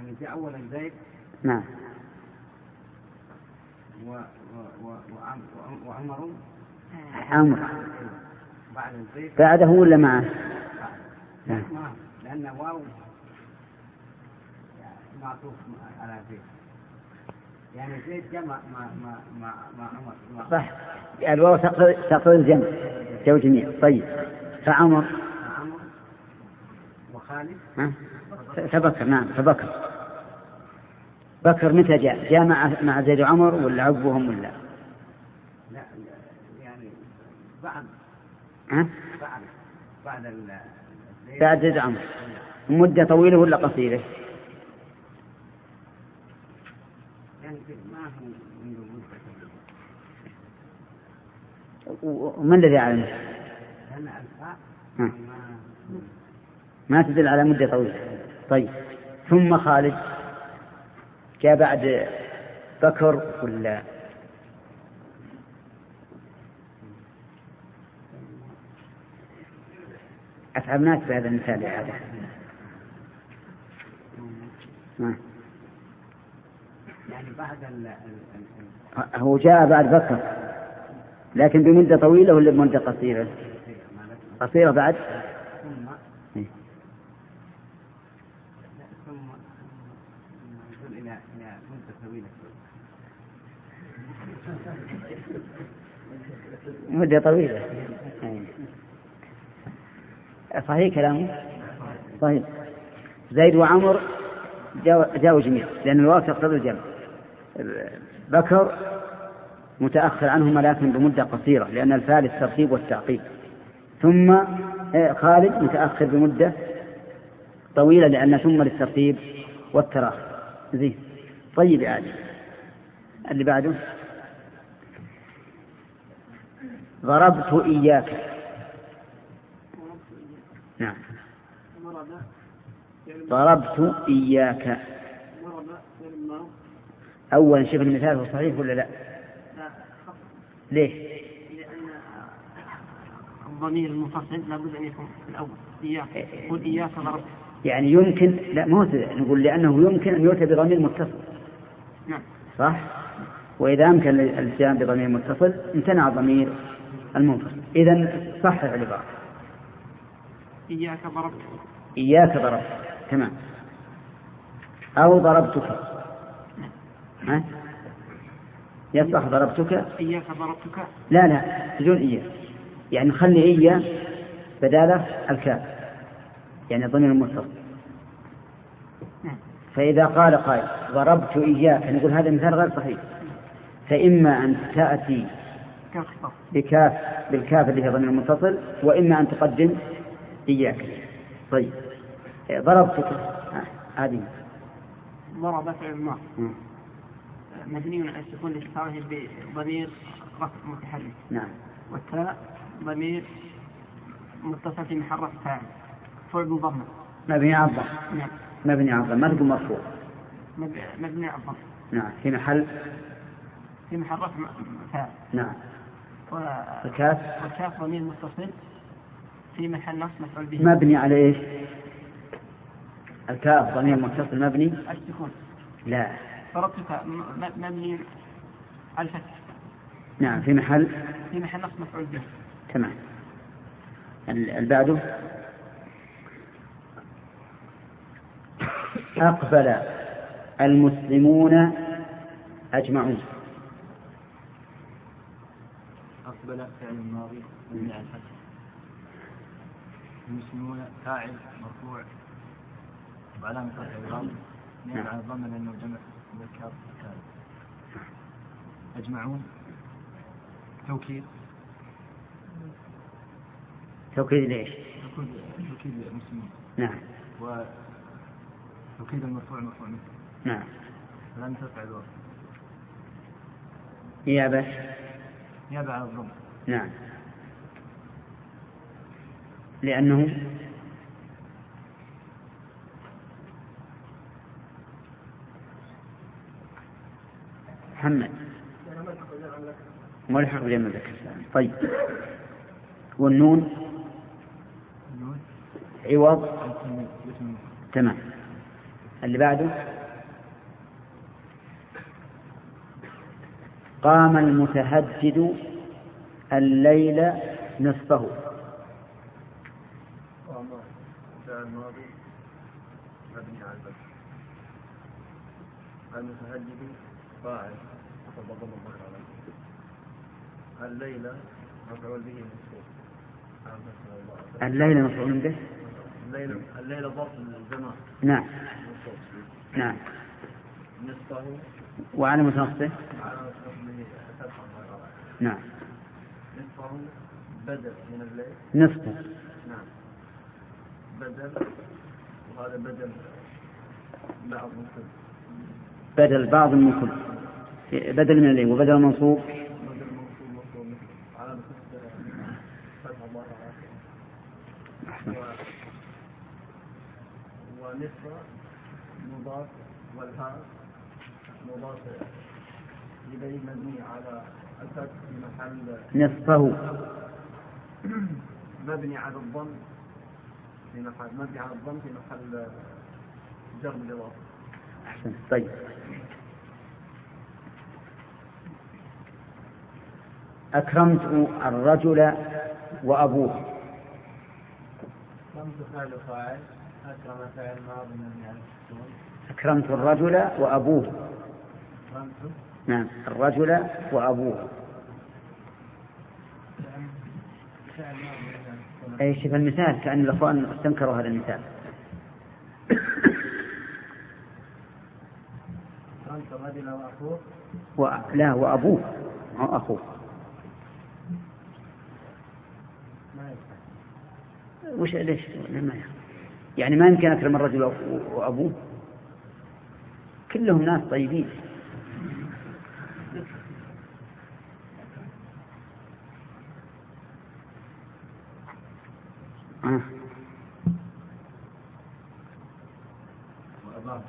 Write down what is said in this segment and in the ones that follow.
يعني في أولا زيد. نعم. وعمر. عمر. بعد زيد. بعده ولا معه؟ نعم. لأن واو معطوف على زيد. يعني زيد جمع مع عمر. صح. الواو تقتضي الجمع. جو جميع. طيب. فعمر. وخالد. فبكر. نعم فبكر. بكر متى جاء مع زيد وعمر ولا عقبهم ولا؟ لا يعني بعد. بعد زيد وعمر. مدة طويلة ولا قصيرة؟ يعني ما هو منذ مدة. ومن الذي يعلم؟ لأن الفاء ما تدل على مدة طويلة. طيب. ثم خالد جاء بعد بكر ولا؟ أتعب ناس بهذا المثال يا عادة. يعني بعد هو جاء بعد بكر لكن بمدة طويلة ولا بمدة قصيرة؟ قصيرة بعد. إلى مدة طويلة. مدة طويلة. صحيح كلامه. صحيح. زيد وعمر جاءوا جميعا لأن الواو تقتضي الجمع. بكر متأخر عنهما لكن بمدة قصيرة لأن الفاء للترتيب والتعقيب. ثم خالد متأخر بمدة طويلة لأن ثم للترتيب والتراخي. زين. طيب يا عادي. اللي بعده. ضربت إياك. نعم. ضربت إياك. أولا شوف المثال هو صحيح ولا لا؟ ليه؟ لأن الضمير المنفصل لابد أن يكون في الأول. إياك. قل إياك ضربت. يعني يمكن لا مو نقول لأنه يمكن أن يؤتى بضمير متصل. نعم. صح. وإذا أمكن الاتيان بضمير متصل امتنع الضمير المنفصل. إذن صحح العبارة. إياك ضربت. إياك ضربت. تمام. أو ضربتك. يصح ضربتك. إياك ضربتك. لا بدون إياك. يعني خلي إياه بدالة الكاف يعني الضمير المتصل. فإذا قال قائل ضربت إياك نقول هذا مثال غير صحيح. فإما أن تأتي بالكاف اللي هي ضمير متصل وإما أن تقدم إياك. طيب. ضربتك هذه. ضرب فعل الماضي مبني على السكون لاتصاله بضمير رفع متحرك. نعم. والتاء ضمير متصل في محل رفع فاعل فعل مضمر مبني على الضم. نعم. مبني على الضم ما تقول مرفوع. مبني على الضم. نعم. في محل رفع فاعل. نعم. والكاف ضمير متصل في محل نصب مفعول به. مبني على ايش؟ الكاف ضمير متصل مبني السكون. لا. ضربتك مبني على الفتح. نعم. في محل نصب مفعول به. تمام. البعده. أقبل المسلمون أجمعون. أقبل فعل الماضي مبني على الفتح. المسلمون فاعل مرفوع وعلامة رفعه الضم نعم على الضم لأنه جمع مذكر سالم. أجمعون توكيد ليش؟ توكيد المسلمين. نعم. وتوكيد المرفوع منه. نعم. لم ترفع الواو. نيابة على الضم. نعم. لأنه محمد ملحق بجمع ذكر. طيب. والنون عوض. تمام. اللي بعده قام المتهجد الليل نصفه. قام فعل ماضي مبني على الفتح. المتهجد فاعل وضم الضمير عليه. الليلة مفعول به منصوب. الليل مفعول به. الليلة ظرف الزمان. نعم. نعم. نصفه وعلامة نصبه. نعم. نصفه بدل من الليل. نصفه. نعم. بدل، وهذا بدل بعض من كل. بدل بعض من كل. بدل من الليل وبدل منصوب. بدل منصوب على فتح الله تعالى. ونصف مضاف والهاء مضاف إليه مبني على الفتح في محل نصفه مبني على الضم في محل جر بالإضافة. أحسن. طيب. أكرمت الرجل وأبوه. أكرمت فعل فاعل. أكرم فعل ماضي مبني على السكون. أكرمت الرجل وأبوه. نعم. الرجل وأبوه. أي شوف المثال كأن الأخوان استنكروا هذا المثال. أكرمت الرجل وأخوه. لا وأبوه أو أخوه. وش ليش ما يعني ما يمكن أكرم الرجل وأبوه؟ كلهم ناس طيبين. وأباه.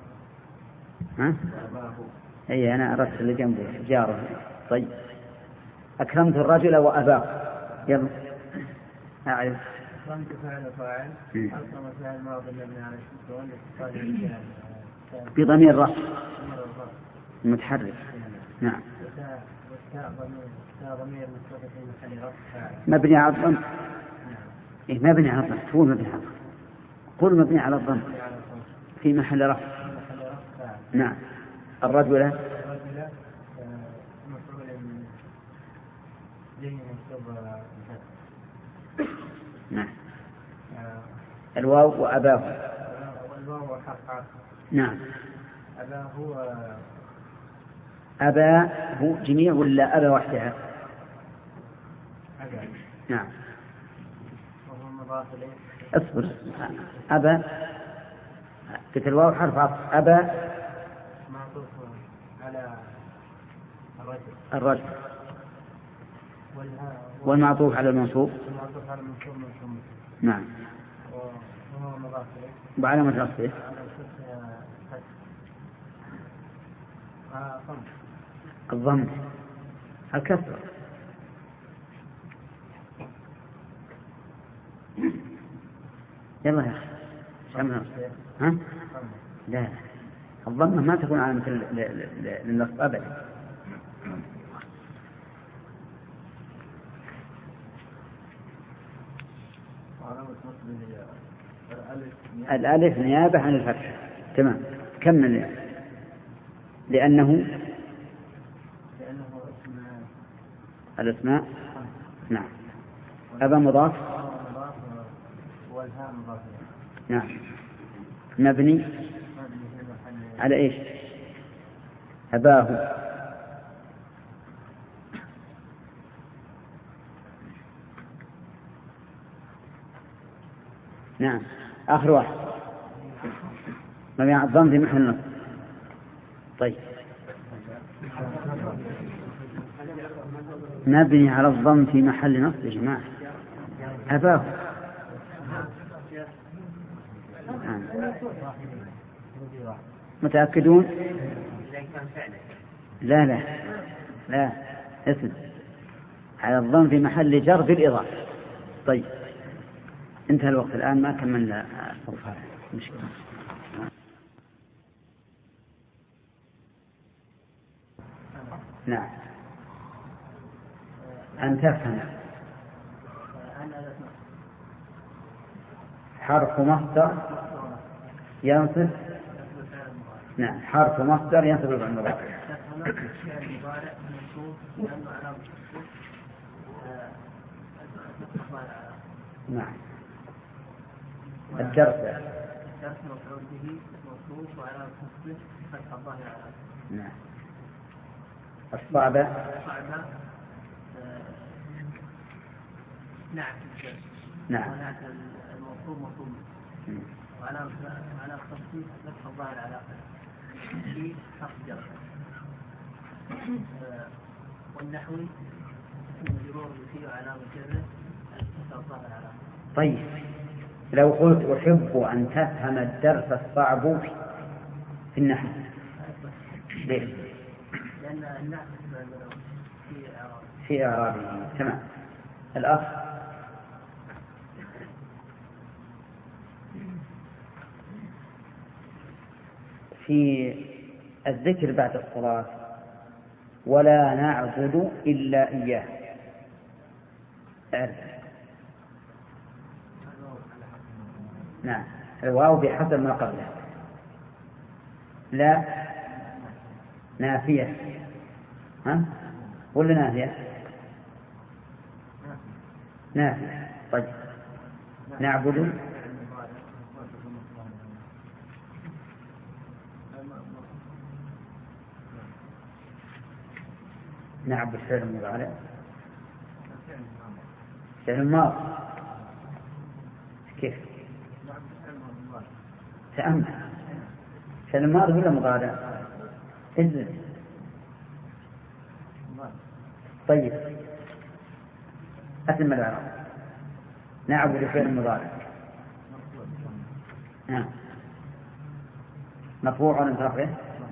أي أنا أردت اللي جنبه جاره. طيب. أكرمت الرجل وأباه. يلا أعرف. أكرمت فعل فاعل. أكرم فعل ماضي مبني على السكون بضمير رفع متحرك. نعم. والتاء ضمير متصل في محل رفع مبني على الضم. إيه مبني على الضم. تقول مبني على الضم. قل مبني على الضم في محل رفع. نعم. الرجل مفعول به منصوب. نعم. الواو وأباه. الواو حرف عطف. نعم. أباه أباه جميع ولا أبا وحدها؟ أبا. نعم. وهو مضاف إليه. اصبر. أبا في الواو حرف عطف. أبا معطوف على الرجل والمعطوف على المنصوب. المعطوف على المنصوب منصوب. نعم. وهو مضاف إليه. وعلامة رفعه الضم الكسر. يلا يا أخي شمنا. ها؟ لا الضمة ما تكون على مثل للنصب أبدا. الألف نيابة عن الفتح. تمام. كمل. لأنه الأسماء. نعم. أبا مضاف. والهاء مضاف. نعم. مبني على إيش؟ أباه. نعم. آخر واحد مبني على الضم في محل نصب. طيب. مبني على الضم في محل نصب يا جماعة. أباه. متأكدون؟ لا لا لا اسم على الضم في محل جر بالإضافة. طيب انتهى الوقت الآن ما كملنا الحروف هذه مشكلة. نعم. أن تفهم. حرف مصدر ينصب. نعم، حرف مصدر ينصب المضارع. نعم. الدرس مفعول به موصوف وعلى نصبه فتح الظاهر على. نعم. الصعبة نعم. نعم. الموصول مفعول وعلى نصبه فتح الظاهر على في حرف جر. والنحوي مجرور به على مجره فتح الظاهر على. طيب لو قلت أحب أن تفهم الدرس الصعب في النحو ليه؟ لأن النحو في إعرابه. تمام. الأخ في الذكر بعد الصلاة ولا نعبد إلا إياه أعرف. نعم، الواو بحسب ما قبله. لا نافية ها ولا نافية؟ نافية. طيب نعبد نعبد فعل مضارع فعل ماضي. كيف؟ تأمل. فعل ماضي ولا مضارع؟ إذن طيب أتم الإعراب. نعبد فعل مضارع. نعم. مرفوع ولا مرفوع؟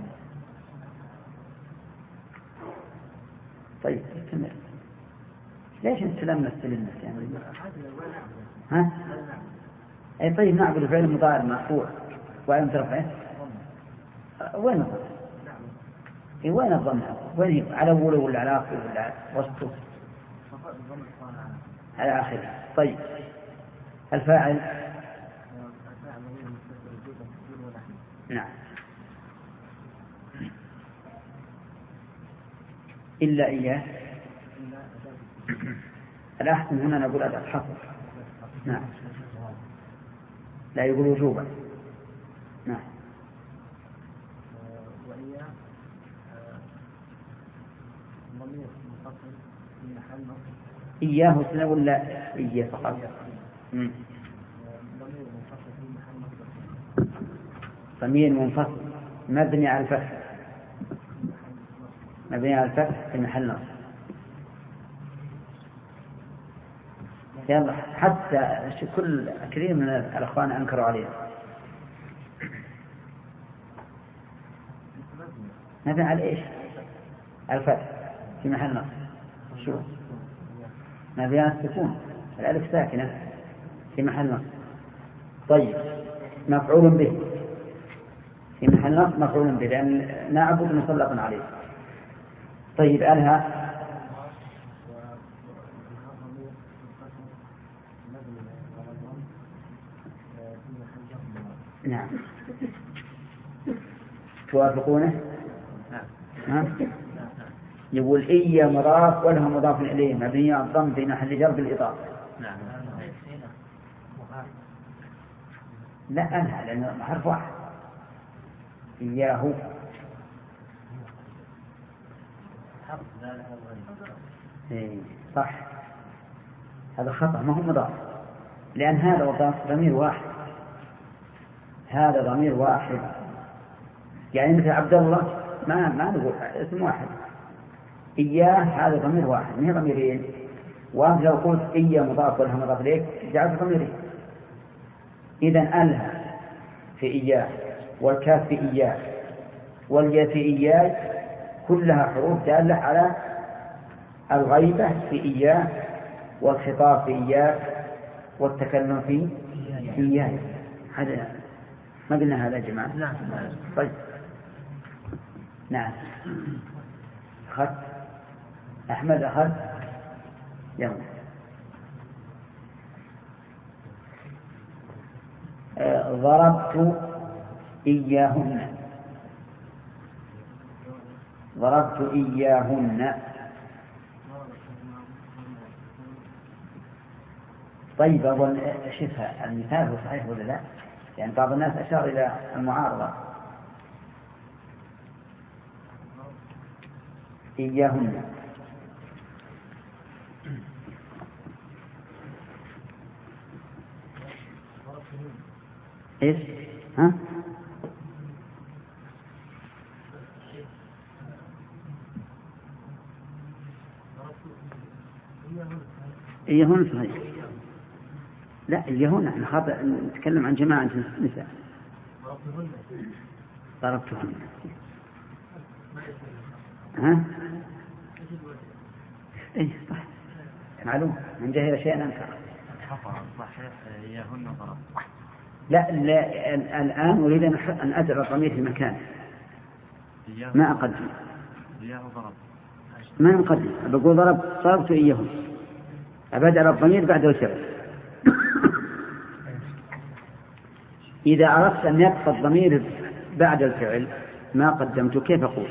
طيب استمر. ليش نستلمنا يعني؟ ها؟ أي طيب نعبد فعل مضارع مرفوع وعلامة رفعه وين الضم؟ وين الضم؟ وين على أوله ولا على آخره ولا على وسطه؟ على آخره. طيب الفاعل نعم إلا إياه. الأحسن هنا نقول أداة حصر. نعم لا يقول وجوبا. نعم. وإياه ضمير منفصل في محل نصب. إياه سنة ولا إياه فقط؟ ضمير منفصل في محل نصب. ضمير منفصل مبني على الفتح. مبني على الفتح في محل نصب. يلا حتى كل كثير من الأخوان أنكروا عليه. مبني على إيش؟ الفتح في محل نصب. شو؟ مبني على السكون. الألف ساكنة في محل نصب. طيب مفعول به في محل نصب. مفعول به لأن نعبد مسلط عليه. طيب ألها نعم. توافقونه؟ نعم. يقول إيا مضاف ولها مضاف إليه مبني على الضم في محل جر بالإضافة. نعم. لا أنها لأنه حرف واحد. إياه صح. هذا خطأ ما هو مضاف لأن هذا مضاف ضمير واحد. هذا ضمير واحد يعني مثل عبد الله ما نقول اسم واحد. إياه هذا ضمير واحد ما هي ضميرين. وأنت لو قلت إياه مضاف ولها مضاف إليك جعلت ضميرين. إذن ألها في إياه والكاف في إياه والياء في إياه كلها حروف دالة على الغيبة في إياه والخطاب في إياه والتكلم في إياه. هذا ما قلنا هذا يا جماعة؟ نعم. طيب نعم. أخذ أحمد أخذ يلا. ضربت إياهن. ضربت إياهن. طيب أظن شوفها المثال هو صحيح ولا لا؟ يعني بعض الناس أشار إلى المعارضة. إياهن إيش؟ ها؟ إياهن صحيح. لا إياهن احنا خاطئ نتكلم عن جماعة نساء. ضربتهن. ها؟ إيه صح معلوم من جهل شيئا أنكر. صحيح إياهن ضرب. لا الآن أريد أن أجعل الضمير في مكانه ما أقدم. ما نقدم بقول ضربت إياهن أبدأ الضمير بعد الفعل. إذا أردت أن يبقى الضمير بعد الفعل ما قدمت كيف أقول؟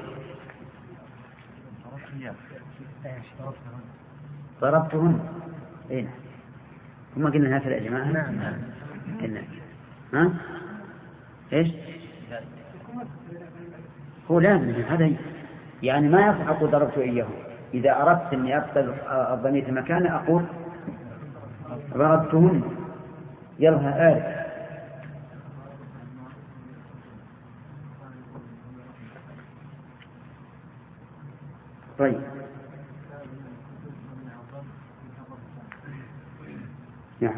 ضربتهن. إيه هم قلنا هكذا يا جماعة. نعم. قلنا ها إيش هو لازم هذا يعني ما يصح أقول ضربت إياه. إذا أردت أني أبقى الضمير في مكانه أقول ضربتهن. يلها آل. طيب نعم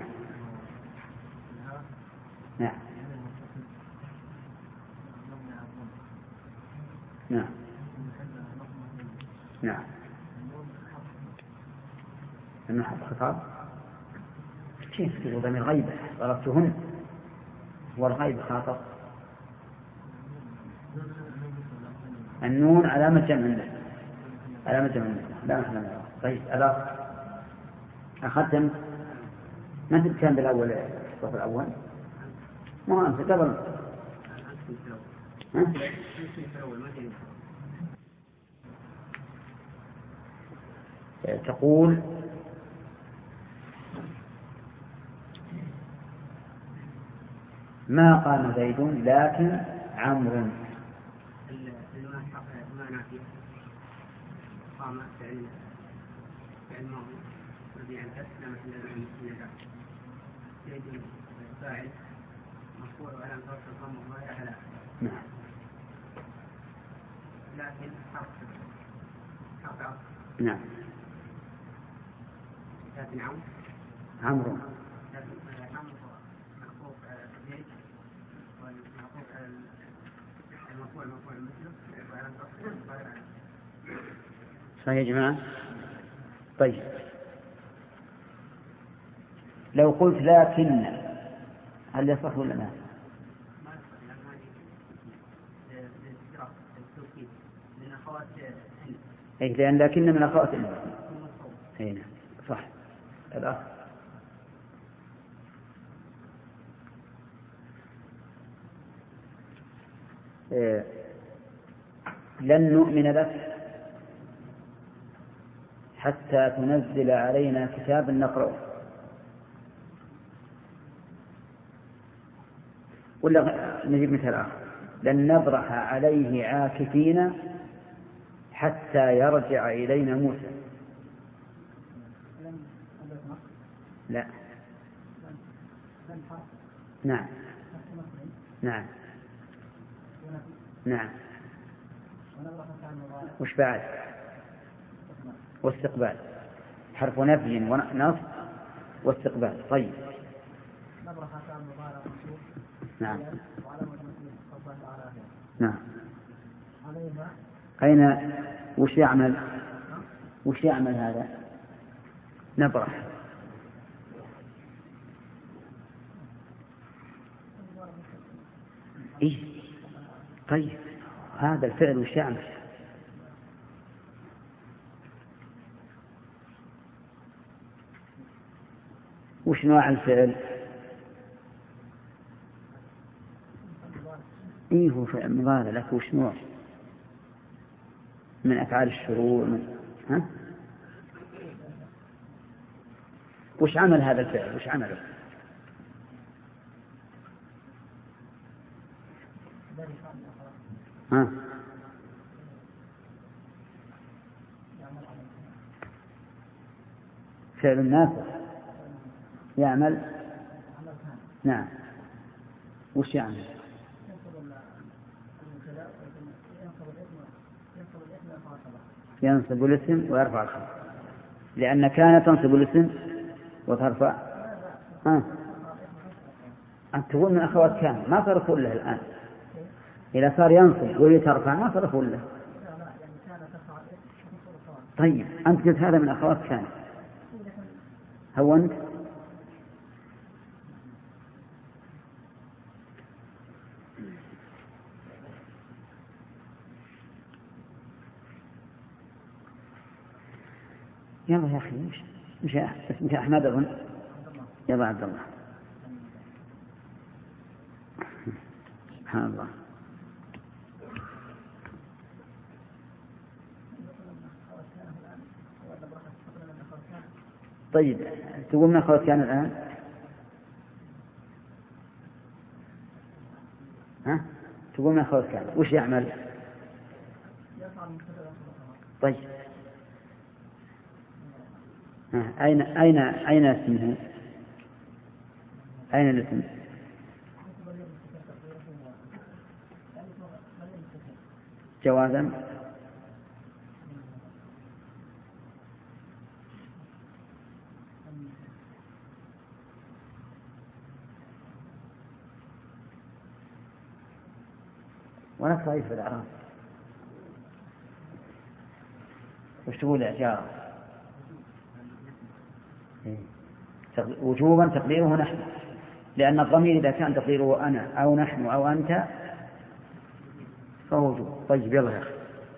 نعم نعم نعم المحض خطاب كيف تقول ضمير غيبة؟ ضربتهن والغيب خاطب. النون علامة جمع علامة جمع لا محل منه. طيب ألا أخذتم ما تتكلم بالأول الصف الأول ما أنت قبل تقول ما قام زيد لكن عمرو. قام فعل ماضي مبني على الفتح لا محل له من الاعراب. زيد فاعل مرفوع وعلامة رفعه الضمة الظاهرة على نعم. لكن حرف عطف. نعم. لكن عمرو. معطوف زيد والمعطوف على المرفوع مثله وعلامة رفعه الظاهرة على. صحيح يا جماعة. طيب لو قلت لكن هل يصح ولا لا؟ أي لأن لكن من أخوات هنا صح. الأخ لن نؤمن لك حتى تنزل علينا كتابا نقرأه. ولا نجيب مثال آخر لن نبرح عليه عاكفين حتى يرجع إلينا موسى. لا نعم نعم نعم وش بعد؟ واستقبال حرف نفي ونصب واستقبال. طيب نعم نعم. أين وش يعمل هذا؟ نبرح. إيه طيب هذا الفعل وش يعمل؟ وش نوع الفعل؟ إيه هو فعل مضارع، لك وش نوع من أفعال الشروع؟ ها؟ وش عمل هذا الفعل؟ وش عمله؟ ها؟ فعل النافع يعمل. نعم. وش يعمل؟ ينصب الاسم ويرفع الخبر، لأن كان تنصب الاسم وترفع. أنت تقول من أخوات كان، ما صرفوا له الآن. إذا صار ينصب ويترفع ما صرفوا له. طيب أنت قلت هذا من أخوات كان، هو أنت يلا يا أخي مش اسمك أحمد أظن. يلا عبد الله. سبحان الله. طيب تقول من أخوات كان الآن؟ ها؟ تقول من أخوات كان وش يعمل؟ طيب أين اسمه؟ أين الاسم؟ جوازا. ولا صحيح في الأعراب. وش تقول إعجاب؟ وجوبا تقديره نحن، لأن الضمير إذا كان تقديره أنا أو نحن أو أنت فهو وجوب. طيب يلا يا أخي.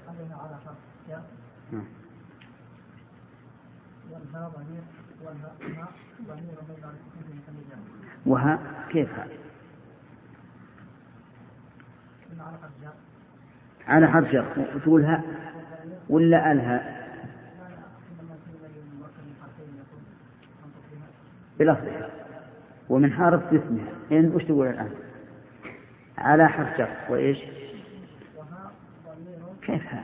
وها كيف هذا؟ على حرف جر وتقول ها ولا ألها بلفظها ومن حرف اسمها. إن وش تقول الآن؟ على حرف جر وإيش؟ كيف هذا؟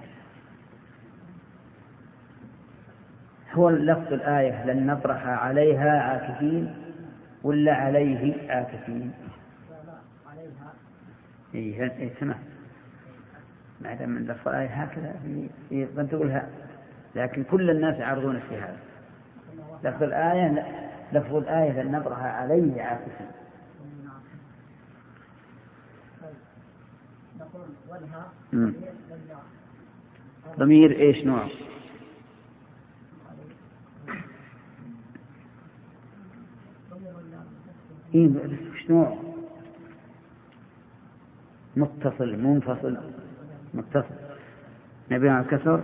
هو لفظ الآية لن نطرح عليها عاكفين ولا عليه عاكفين؟ إيه تمام. ما دام من لفظ الآية هكذا يبقى تقولها، لكن كل الناس يعرضون في هذا. لفظ الآية لن نطرح عليه عاكفين. ضمير إيش نوع؟ إيه إيش نوع؟ متصل منفصل؟ متصل. نبي على الكسر.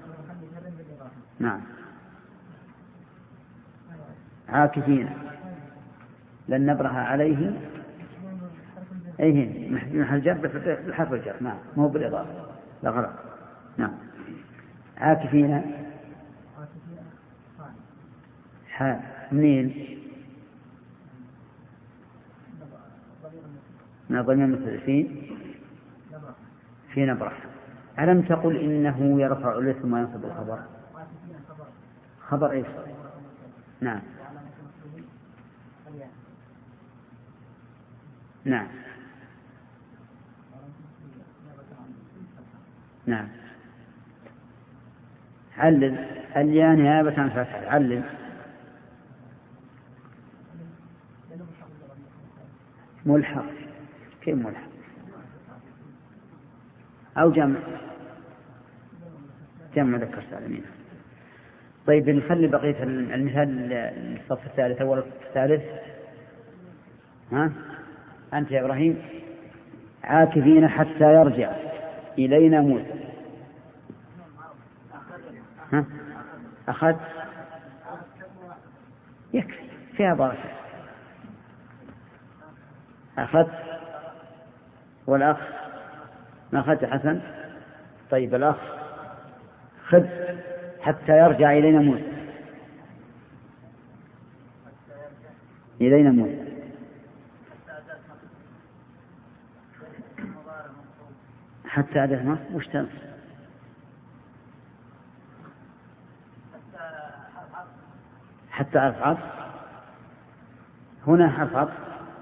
نعم. عاكفين لن نبرح عليه أيه محل جر بحرف الجر. نعم مو بالإضافة لا غلط. نعم. عاكفين حال منين؟ ضمير متصل في نبرح. ألم تقل إنه يرفع الاسم وينصب الخبر؟ خبر إيش؟ نعم. نعم. نعم. علل الياء نيابة عن فتح. علل ملحق. كيف ملحق؟ أو جمع ذكر سالمين. طيب نخلي بقية المثال الصف الثالث أول الثالث. ها أنت يا إبراهيم. عاكفين حتى يرجع إلينا موسى. ها أخذ يكفي فيها بركة. أخذت والأخ ما أخذت حسن. طيب الأخ خذ حتى يرجع إلينا موسى. إلينا موسى. حتى أداة ما وش تنص؟ حتى حرف عطف. هنا حرف عطف.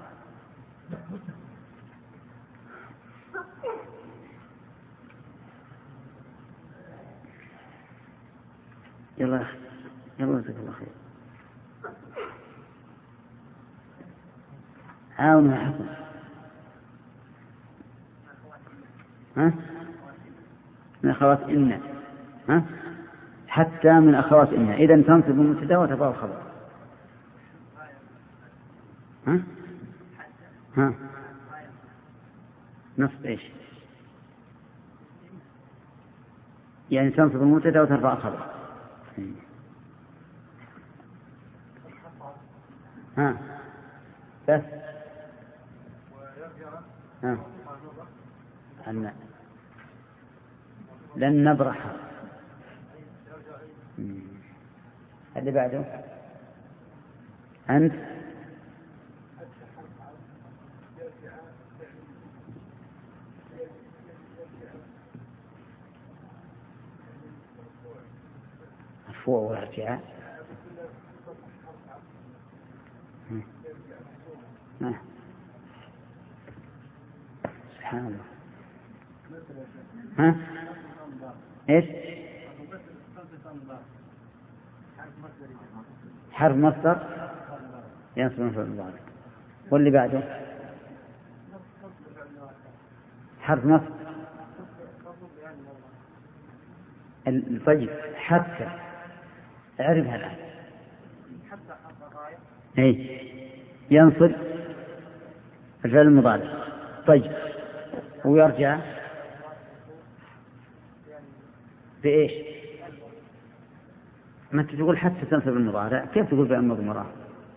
يلا يلا جزاك الله خير. عاونوا يا حسن. ها؟ من أخوات إن. ها؟ حتى من أخوات إن. إذن تنصب المبتدأ وترفع الخبر. ها؟ ها؟ نصب إيش؟ يعني تنصب المبتدأ وترفع الخبر. ها؟ بس. ها؟ أن لن نبرح. اللي بعده أنت مرفوع وارجع. سبحان الله. ها؟ إيش؟ حرف مصدر ينصب مفعول مضارع. واللي بعده حرف نصب. طيب حتى اعرفها الآن. إيه ينصب الفعل المضارع. طيب ويرجع بإيش؟ ما أنت تقول حتى تنصب المضارع، كيف تقول بأن مضمرة؟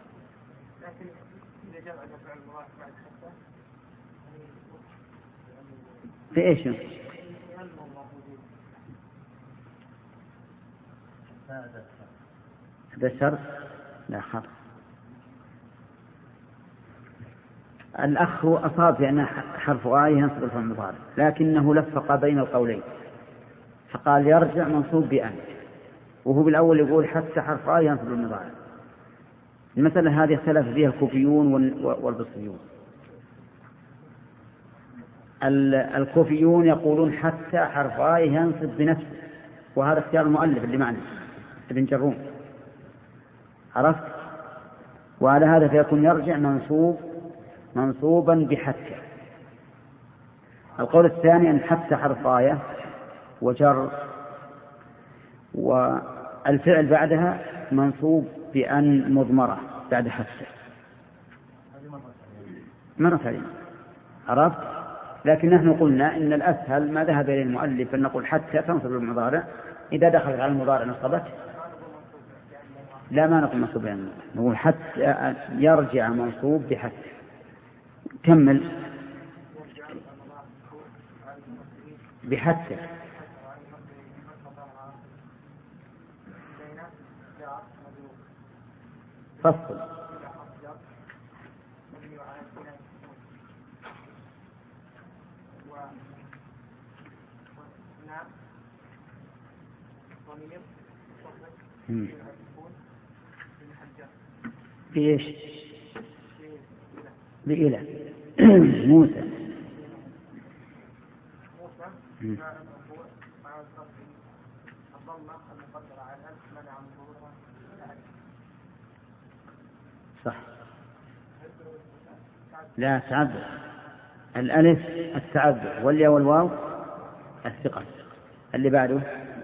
بإيش؟ هذا شرط لا خطأ. الأخ أصاب بأن حرف آية ينصب الفعل المضارع، لكنه لفق بين القولين فقال يرجع منصوب بأن، وهو بالأول يقول حتى حرف آية ينصب المضارع. المسألة هذه اختلف فيها الكوفيون والبصريون. الكوفيون يقولون حتى حرف آية ينصب بنفسه، وهذا اختيار المؤلف اللي معنا ابن جروم، عرفت؟ وعلى هذا فيكون يرجع منصوبا بحتى. القول الثاني أن حتى حرف آية وجر والفعل بعدها منصوب بأن مضمرة بعد حتى. مرة ثانية، عرفت؟ لكن نحن قلنا إن الأسهل ما ذهب إليه المؤلف أن نقول حتى تنصب المضارع إذا دخلت على المضارع نصبت. لا ما نقول منصوب يعني، نقول حتى يرجع منصوب بحتى. كمل بحتى. فصل. بإيش؟ بإله موسى. صح. لا تعذر. الألف التعذر والياء والواو الثقل. اللي بعده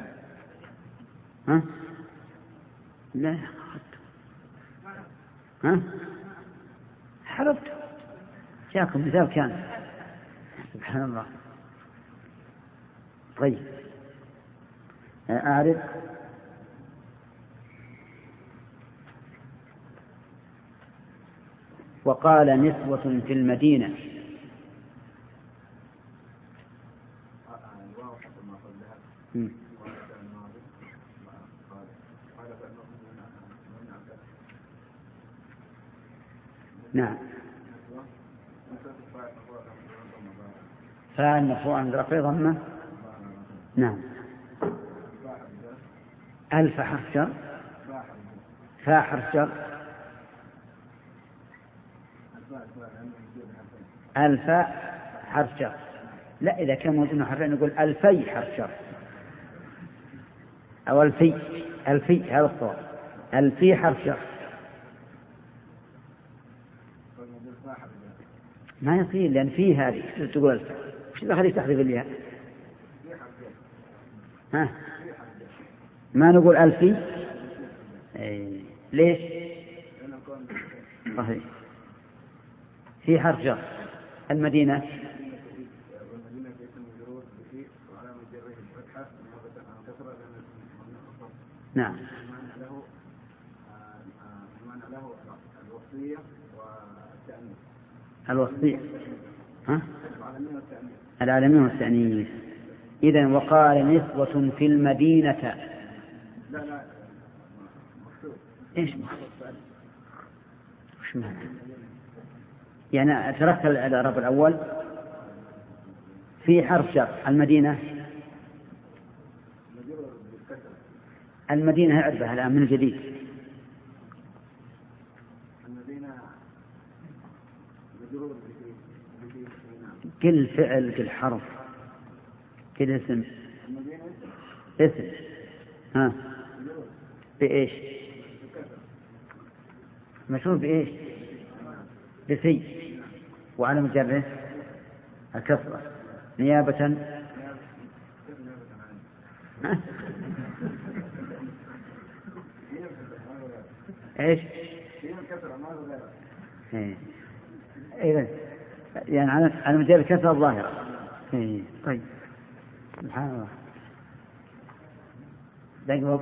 ها؟ لا ها؟ حربت جاكم مثال كان. سبحان الله. طيب أعرف وقال نسوة في المدينة. نعم. فاعل مرفوع عند رفع ضمه. نعم. ألف حرف جر. فاء حرف جر. ألف حرف جر. لا، إذا كان موجود حرفين نقول ألفي حرف جر أو ألفي هذا الصواب. ألفي حرف جر ما يصير، لأن فيه هذه تقول ألف. وش اللي خليك تحذف الياء؟ ها، ما نقول ألفي. ليش؟ صحيح، في حرف جر. المدينة نعم. الوصية ها؟ العالمين والتأنيث. إذن وقال نسوة في المدينة. لا إيش وش معنى؟ يعني تركت الإعراب الأول في حرف جر. المدينة أعرفها الآن من جديد. كل فعل كل حرف كل اسم. ها، بإيش؟ مشهور بإيش؟ بفي. وعلى مجره الكسرة نيابة. ايش؟ إذن يعني على مجال الكسرة الظاهرة. طيب، سبحان الله. دقيق.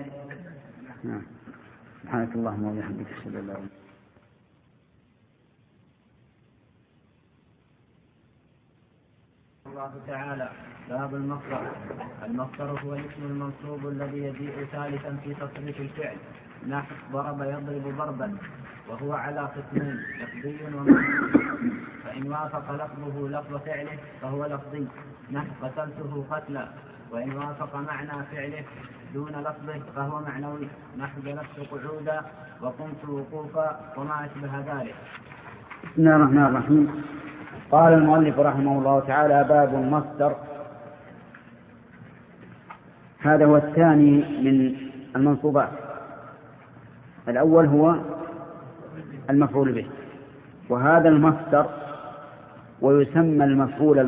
سبحانك اللهم وبحمدك أشهد أن لا إله إلا أنت. الله تعالى. باب المصدر. المصدر هو الاسم المنصوب الذي يجيء ثالثا في تصريف الفعل، نحو ضرب يضرب ضربا، وهو على قسمين: لفظي ومعنوي. فإن وافق لفظه لفظ فعله فهو لفظي، نحو قتلته قتلا. وإن وافق معنى فعله دون لفظه فهو معنوي، نحو جلست قعودا وقمت وقوفا وما أشبه ذلك. بسم الله الرحمن الرحيم. قال المؤلف رحمه الله تعالى: باب المصدر. هذا هو الثاني من المنصوبات. الأول هو المفعول به، وهذا المصدر. ويسمى المفعول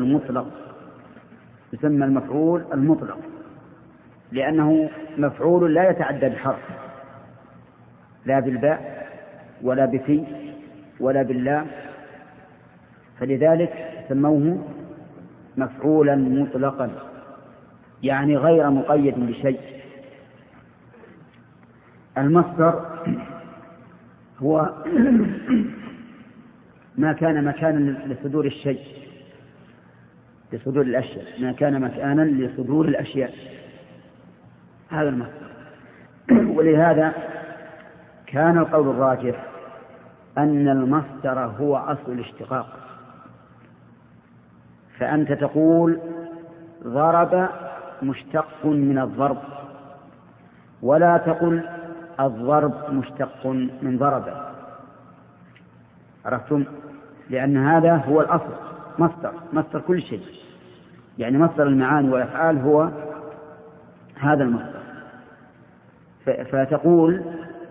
المطلق، لأنه مفعول لا يتعدى بحرف، لا بالباء ولا بفي ولا باللام، فلذلك سموه مفعولا مطلقا، يعني غير مقيد بشيء. المصدر هو ما كان مكانا لصدور الشيء، لصدور الأشياء، ما كان مكانا لصدور الأشياء، هذا المصدر. ولهذا كان القول الراجح أن المصدر هو أصل الاشتقاق. فأنت تقول ضرب مشتق من الضرب، ولا تقل الضرب مشتق من ضرب. عرفتم؟ لأن هذا هو الأصل، مصدر كل شيء، يعني مصدر المعاني والأفعال هو هذا المصدر. فتقول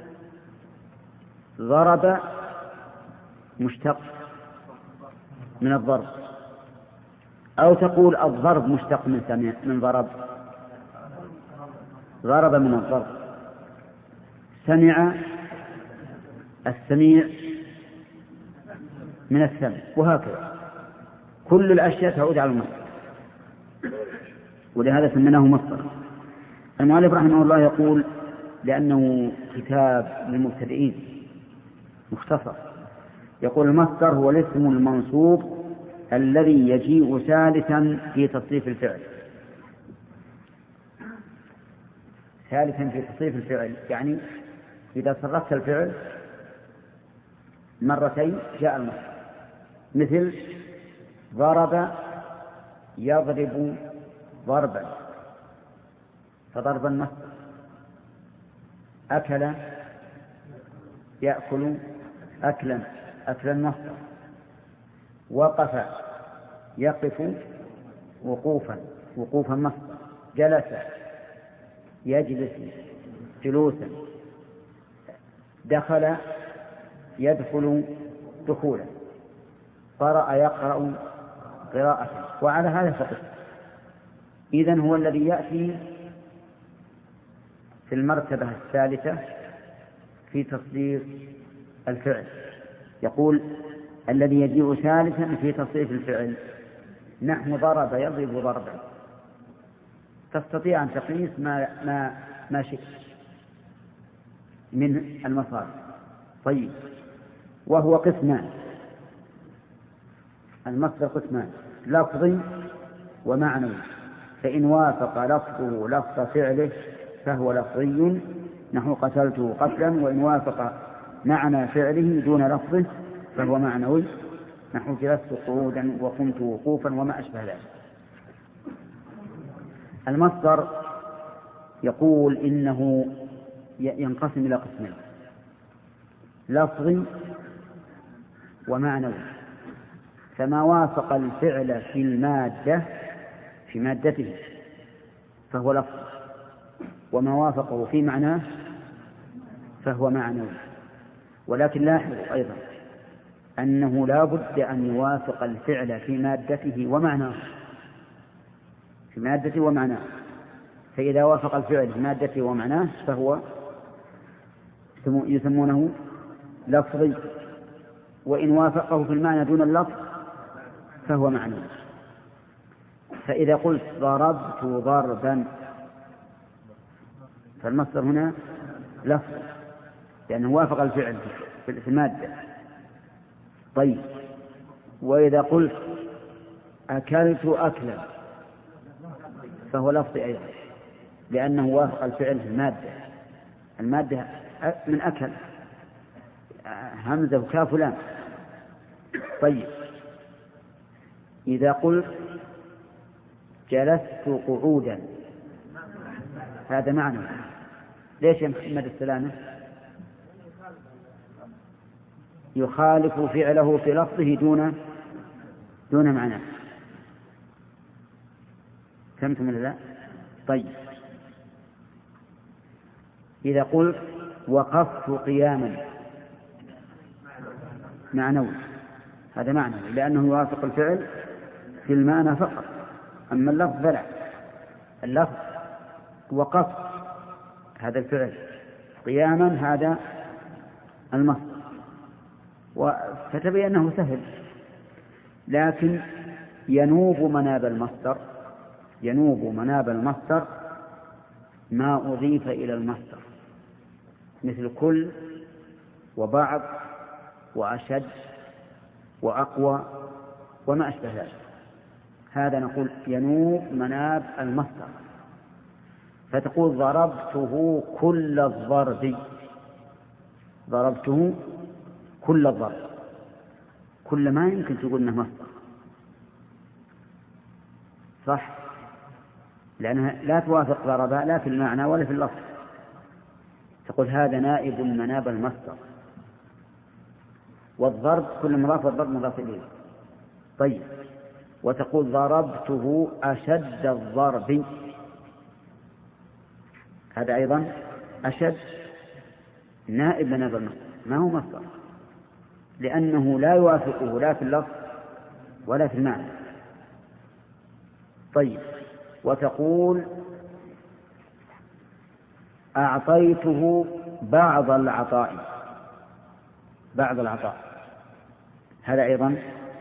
ضرب مشتق من الضرب، أو تقول الضرب مشتق من ضرب. ضرب من الضرب، سمع السميع من السمع، وهكذا كل الأشياء تعود على المصدر، ولهذا سميناه مصدر. المؤلف رحمه الله يقول: لأنه كتاب للمبتدئين مختصر، يقول المصدر هو الاسم المنصوب الذي يجيء ثالثا في تصريف الفعل. ثالثا في تصريف الفعل يعني إذا صرفت الفعل مرتين جاء المصدر، مثل ضرب يضرب ضربا فضربا مصدر، أكل يأكل أكلا أكلا مصدر، وقف يقف وقوفا وقوفا مصدر، جلس يجلس جلوسا، دخل يدخل دخولا، قرأ يقرأ قراءة، وعلى هذا فقط. إذن هو الذي يأتي في المرتبة الثالثة في تصريف الفعل. يقول الذي يجيء ثالثا في تصريف الفعل نحو ضرب يضرب ضربا، تستطيع أن تقيس ما شئت من المصارف. طيب، وهو قسمان، المصدر قسمان، لفظي ومعنوي، فإن وافق لفظه لفظ فعله فهو لفظي نحو قتلته قتلا، وإن وافق معنى فعله دون لفظه فهو معنوي نحو جلست قعودا وقمت وقوفا وما أشبه ذلك. المصدر يقول إنه ينقسم إلى قسمين، لفظي ومعنوي، فما وافق الفعل في المادة في مادته فهو لفظ، وما وافقه في معناه فهو معنوي. ولكن لاحظوا أيضا أنه لا بد أن يوافق الفعل في مادته ومعناه، في مادته ومعناه، فإذا وافق الفعل في مادته ومعناه فهو يسمونه لفظي، وإن وافقه في المعنى دون اللفظ فهو معنوي. فإذا قلت ضربت ضربا فالمصدر هنا لفظ لأنه وافق الفعل في المادة. طيب، وإذا قلت أكلت أكلا فهو لفظ أيضا لأنه وافق الفعل في المادة من أكل همزة وكاف لام. طيب، إذا قلت جلست قعودا هذا معنى. ليش يا محمد السلامة؟ يخالف فعله في لفظه دون معنى. فهمتم ولا لا؟ طيب، إذا قلت وقفت قياما معنوي هذا معنى لأنه يوافق الفعل في المعنى فقط، أما اللفظ فلا. اللفظ وقفت هذا الفعل، قياما هذا المصدر، فتبين أنه سهل. لكن ينوب مناب المصدر ما أضيف إلى المصدر، مثل كل وبعض وأشد وأقوى وما أشبه ذلك. هذا نقول ينوب مناب المصدر، فتقول ضربته كل الضرب، ضربته كل الضرب، كل ما يمكن تقول أنه مصدر صح، لأنها لا توافق ضرب لا في المعنى ولا في اللفظ. تقول هذا نائب مناب المصدر، والضرب كل مضاف والضرب مضاف إليه. طيب، وتقول ضربته أشد الضرب، هذا أيضا أشد نائب مناب المصدر ما هو مصدر، لأنه لا يوافقه لا في اللفظ ولا في المعنى. طيب، وتقول أعطيته بعض العطاء، هذا أيضا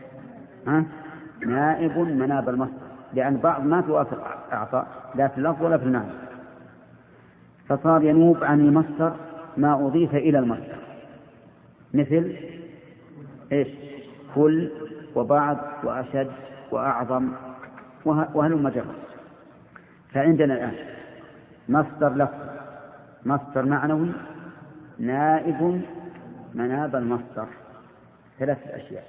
نائب مناب المصدر، لأن بعض ما توافق أعطاء لا في اللفظ ولا في المعنى، فصار ينوب عن المصدر ما أضيف إلى المصدر، مثل إيش؟ كل وبعض وأشد وأعظم وهلم جرا. فعندنا الآن مصدر لفظ، مصدر معنوي، نائب مناب المصدر، ثلاثة أشياء.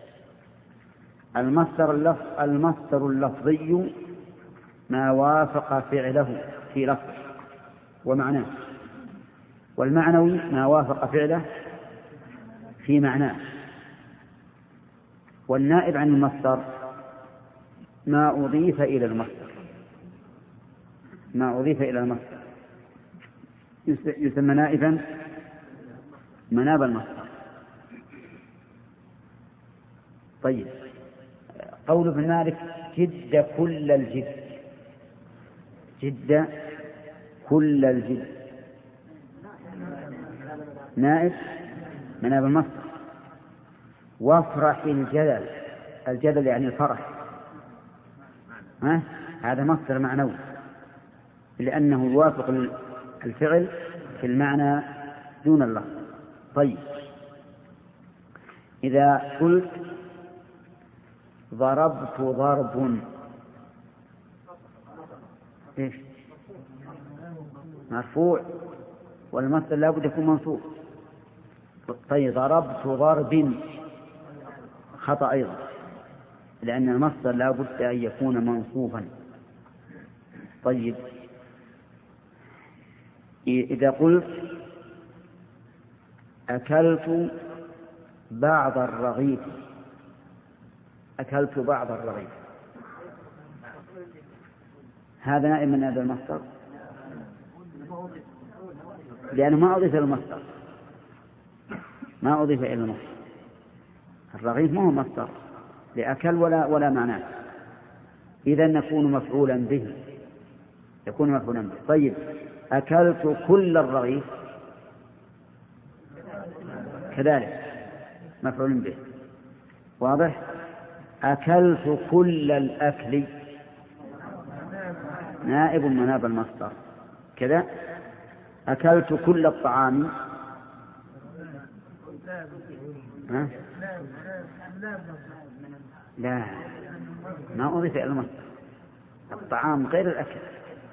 المصدر اللفظي ما وافق فعله في لفظه ومعناه، والمعنوي ما وافق فعله في معناه، والنائب عن المصدر ما أضيف إلى المصدر، ما أضيف إلى المصدر يسمى نائبا مناب المصدر. طيب، قول ابن مالك جد كل الجد، جد كل الجد، نائب مناب المصدر. وافرح الجدل، الجدل يعني الفرح، هذا مصدر معنوي لأنه يوافق الفعل في المعنى دون اللفظ. طيب، إذا قلت ضربت ضرب، إيش؟ مرفوع، والمصدر لا بد يكون منصوب. طيب، ضربت ضرب خطأ أيضا، لأن المصدر لا بد أن يكون منصوبا. طيب، إذا قلت أكلت بعض الرغيف، أكلت بعض الرغيف، هذا نائب من هذا المصدر لأنه ما أضيف إلى المصدر، ما أضيف إلى المصدر. الرغيف ما هو مصدر لأكل ولا معناه، إذا نكون مفعولا به، يكون مفعولا به. طيب، أكلت كل الرغيف كذلك مفعول به، واضح؟ أكلت كل الأكل نائب مناب المصدر كذا. أكلت كل الطعام لا، ما أضيف إلى المصدر، الطعام غير الأكل.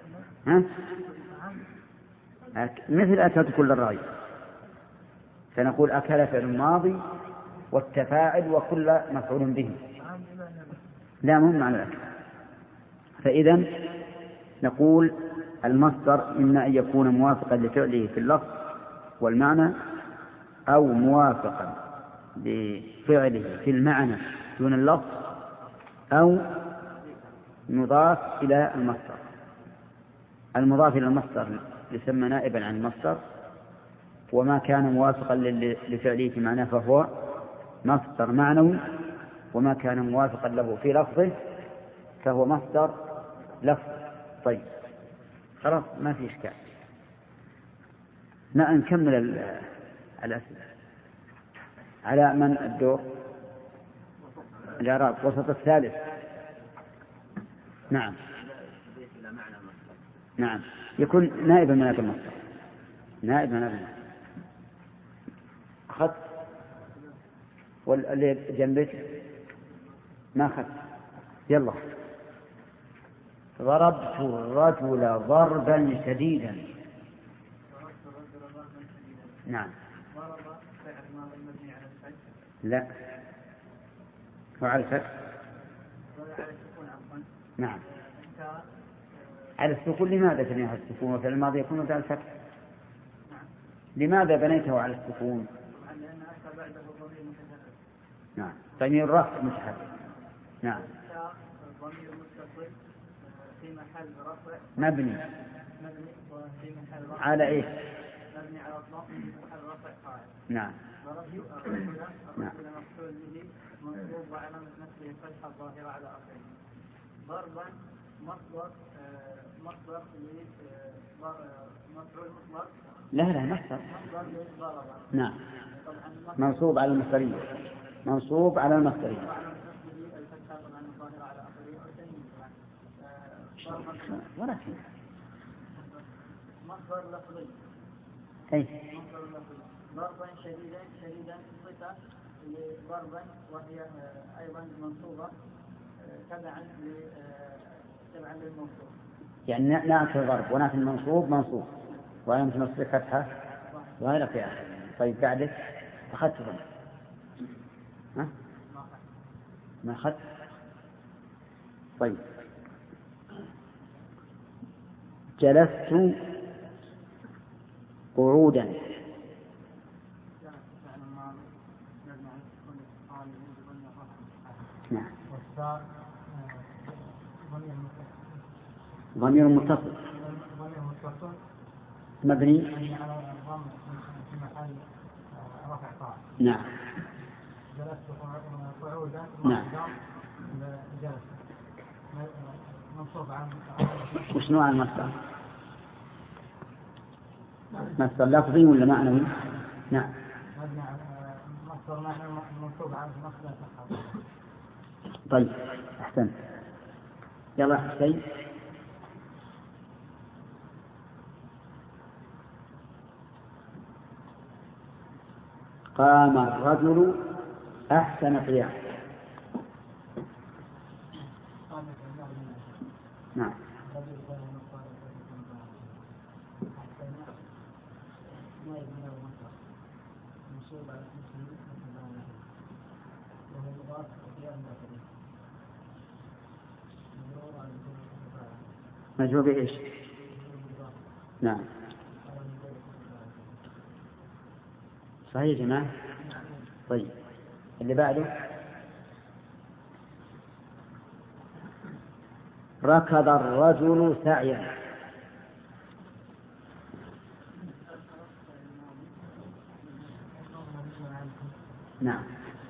مثل أكلت كل الرغيف، فنقول أكل فعل ماضي والتفاعل وكل مفعول به، لا مهم على الأكل. فإذا نقول المصدر إما أن يكون موافقا لفعله في اللفظ والمعنى، أو موافقا لفعله في المعنى دون اللفظ، أو مضاف إلى المصدر. المضاف إلى المصدر يسمى نائبا عن المصدر، وما كان موافقا لفعله في معناه فهو مصدر معنوي، وما كان موافقا له في لفظه فهو مصدر لفظ. طيب، خلاص ما في إشكال. نكمل الأسئلة. على من الدور؟ الإعراب وسط الثالث. نعم، نعم، يكون نائبا من هذا المصدر، نائب من هذا المصدر. أخذت واللي جنبك ما أخذت. يلا. ضربت الرجل ضربا شديدا. نعم. لا، وعلى الفتح. نعم، على السكون. لماذا تبنيه على السكون وفعل الماضي يكون على الفتح؟ لماذا بنيته على السكون؟ نعم، ضمير الرفع متحرك. نعم، ضمير متصل في محل رفع مبني في محل رفع على ايش؟ مبني على الضم في محل رفع فاعل. نعم. الرجل مفعول به منصوب وعلامة نصبه الفتحة الظاهرة على آخره. ضربا مصدر مفعول مطلق. لا مصدر. ضربا. نعم، منصوب على المصدرية، منصوب على المصدرية. ولكن مصدر لفظي. أي مصدر لفظي. ضربا شديدا صفة ضربا وهي أيضا منصوبة تبعا للموصوف. يعني نعت الضرب ونعت المنصوب منصوب وعلامة نصب فتحة ظاهرة في آخر. طيب بعدك أخذت ضرب ها؟ ما أخذت. طيب جلست قعودا. نعم. ضمير متصل مبني على الضم في محل رفع فاعل. نعم. جلست قعودا. نعم. جلست منصوب عن. وش نوع المصدر؟ مصدر لفظي ولا معنوي؟ نعم. مصدر معنوي منصوب عن مصدر. طيب أحسنت. يلا حسين. قام الرجل أحسن قيام. نعم. مجرور بإيش؟ نعم. صحيح يا جماعة. طيب اللي بعده ركض الرجل سعيا. نعم.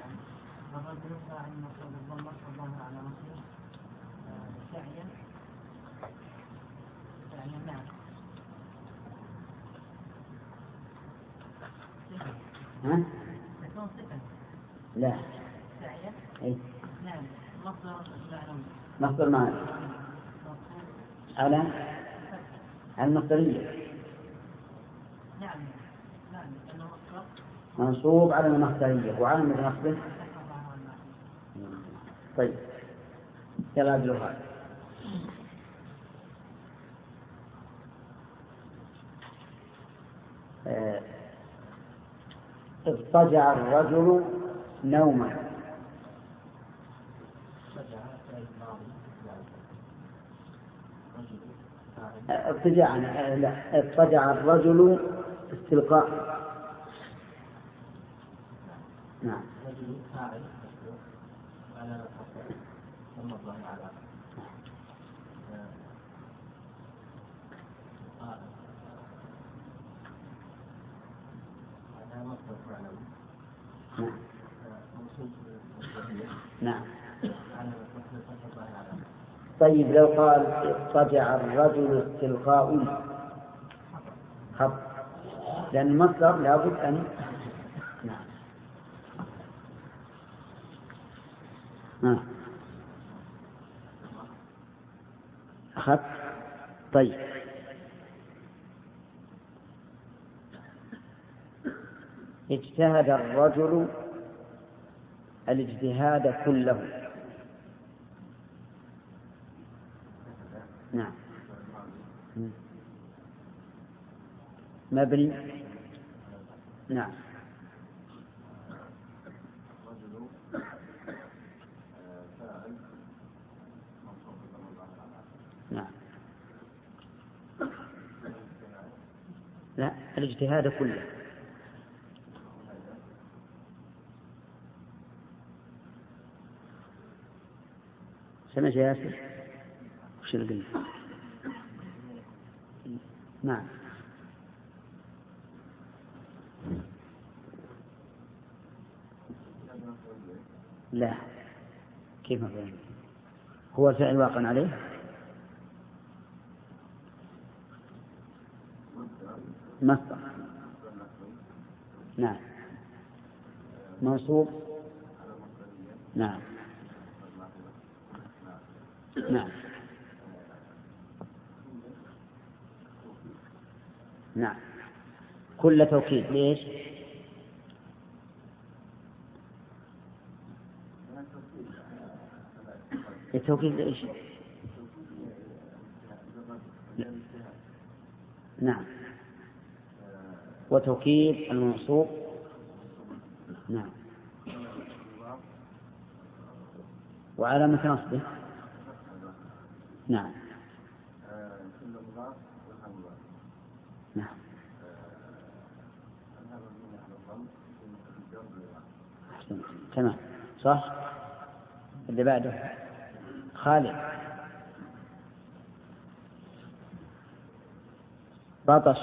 ها؟ لا. أي. مصدر معنى على المصدرية. منصوب على المصدرية وعلى نصبه. طيب يلا أدلوها. اضطجع الرجل نوما. اضطجع الرجل استلقاء. نعم. نعم. طيب لو قال اضطجع الرجل استلقاء خط لأن المصدر لابد أن. نعم. أخذ. طيب اجتهد الرجل الاجتهاد كله. نعم. مبني. نعم. نعم. لا الاجتهاد كله. سمعت يا ياسر؟ وش اللي قلت؟ نعم. لا كيف مفعول؟ هو الفعل واقع عليه. مصدر. نعم. منصوب. نعم. نعم. نعم. كل توكيد ليش؟ التوكيد إيش؟ نعم، وتوكيد المنصوب. نعم، وعلامة نصبه. نعم، نعم، أحسن. تمام، صح. اللي بعده خالد. بطش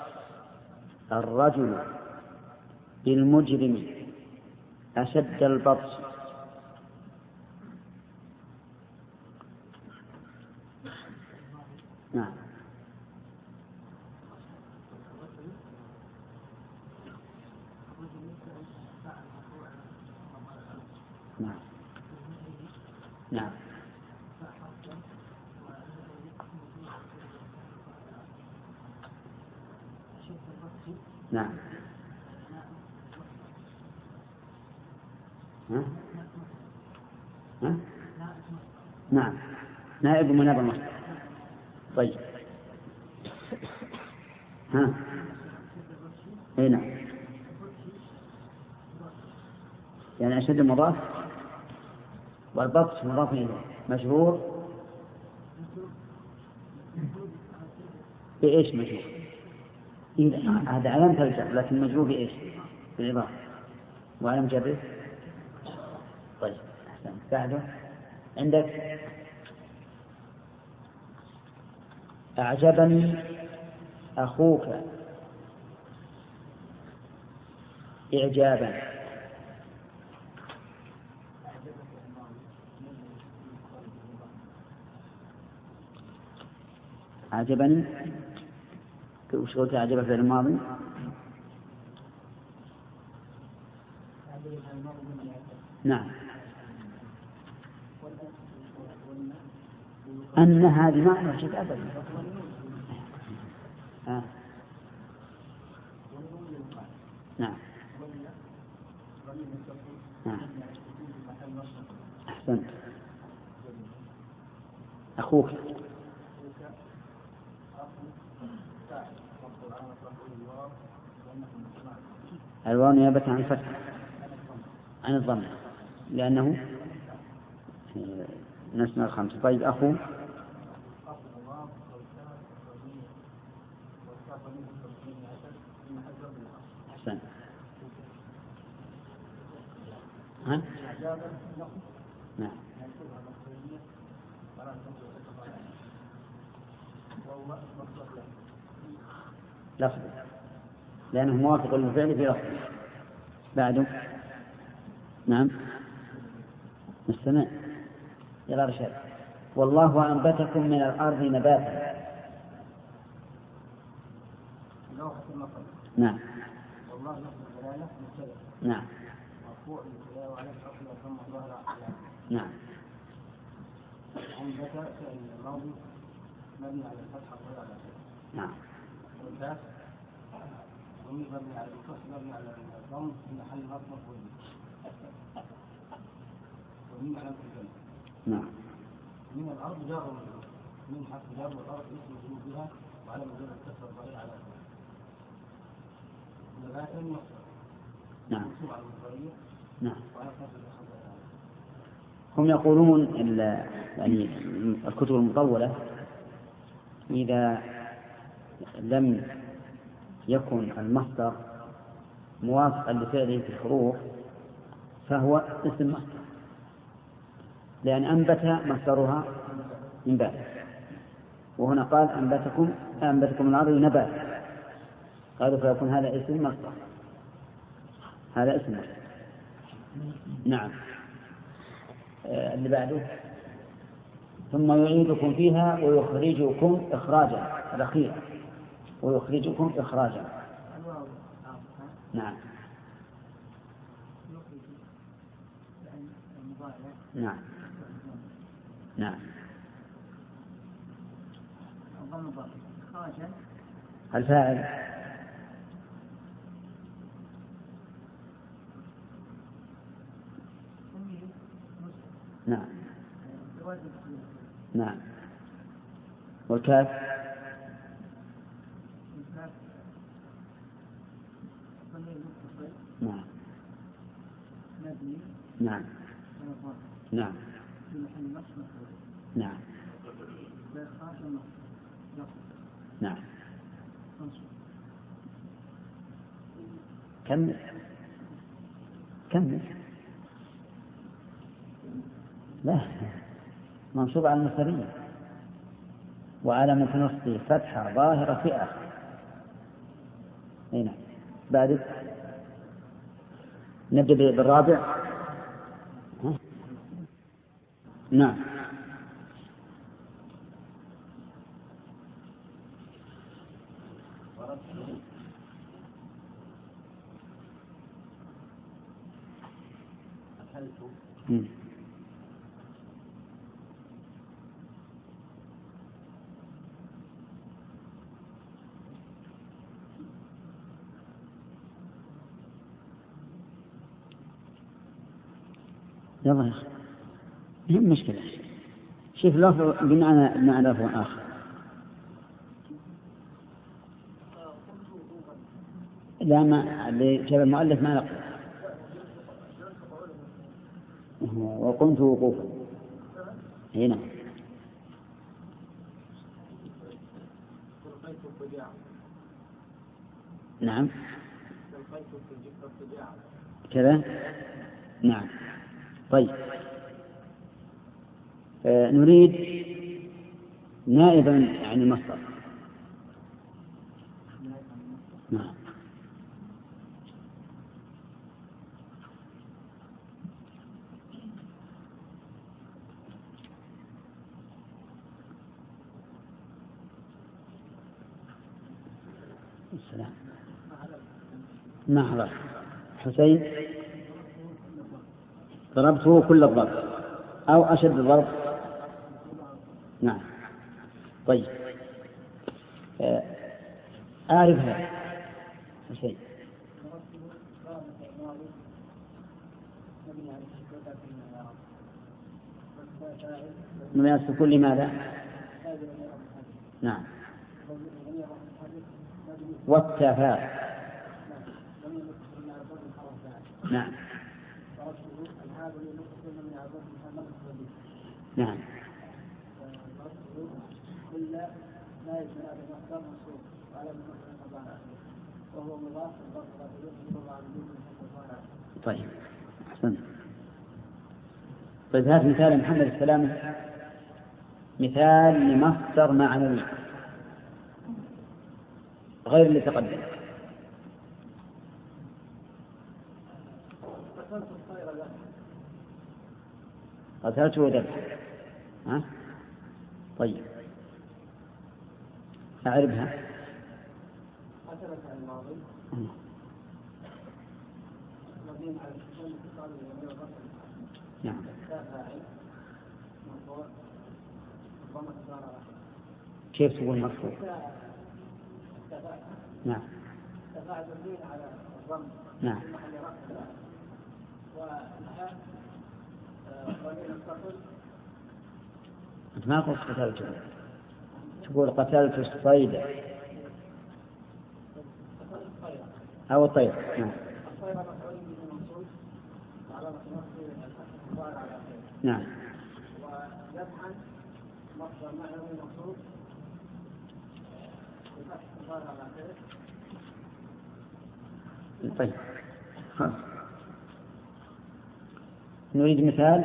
الرجل بالمجرم أشد البطش. نعم، نعم، نعم، نعم. ها؟ ها؟ نعم، نائب مناب المصدر. طيب، ها؟ اي نعم، يعني أشد مضاف والبطش مضاف إليه مجرور بإيش؟ مجرور هذا علامة الجر، لكن مجرور بإيش؟ بالإضافة. وعلامة جره. طيب، أحسن. بعده عندك أعجبني أخوك إعجابا. أعجبني وش قلت؟ أعجب في الماضي. نعم، أن هذه ما نعجب أبدا. نعم، نعم، أحسنت. أخوك الواو نيابة عن الفتح عن الضم لأنه نسمع الخمسة. طيب، أخو أحسن. ها؟ نعم، لفظ لأنه موافق للفعل في لفظه. بعده نعم مستمع. يلا رشاد. والله أنبتكم من الأرض نباتا. نعم، والله لفظ الدلالة مبتدأ نعم، مرفوع بالابتداء وعلى الحكم ثم ظهر على نعم، أنبت فعل الماضي مبني على الفتح الظاهر على نعم، والباء ضمير مبني على الفتح مبني على الضم في محل نصب مفعول ومن علامة الجمع. نعم. من الأرض جار ومجرور، من حرف جار والأرض اسم مجرور بها وعلامة جر الكسر الظاهر على نباتا يحصى. نعم، على المصدرية. نعم. وعلى نصب الخبر. هم يقولون يعني الكتب المطولة إذا لم يكن المصدر موافقا لفعله في الحروف فهو اسم مصدر، لأن أنبت مصدرها من باب، وهنا قال أنبتكم من الأرض نبات، قالوا فيكون هذا اسم مصدر، هذا اسم مصدر. نعم. اللي بعده ثم يعيدكم فيها ويخرجكم إخراجا. الأخير ويخرجكم إخراجا. نعم، نعم، نعم. الفاعل نعم، نعم. والكاف نعم نعم نعم نعم نعم. كم لا منصوب على المصدرية وعلامة نصبه فتحة ظاهرة في آخر. نعم. بعد نبدأ بالرابع. نعم. يلا يا أخي هي مشكلة. شوف لفظ بمعنى لفظ آخر. لا ما لجاب المؤلف ما نقول وقمت وقوفا هنا. نعم كذا. نعم. طيب نريد نائبا يعني مصدر. نعم. السلام. نعم. حسين ضربته كل الضرب أو أشد الضرب. نعم. طيب أعرفها حسين. من كل ماذا؟ نعم. والتفاء. نعم. نعم. طيب أحسنت. طيب هذا مثال محمد السلام مثال لمصدر معنوي غير اللي تقدم. قتلت وذبح. ها؟ طيب أعرفها. نعم. كيف تقول مرفوع؟ نعم. نعم. أنت ما قلت قتلت، تقول قتلت الصيد أو الطير. نعم. نعم. وذبحا مصدر معنوي مقصود بفتح الظاهر على آخره. طيب نريد مثال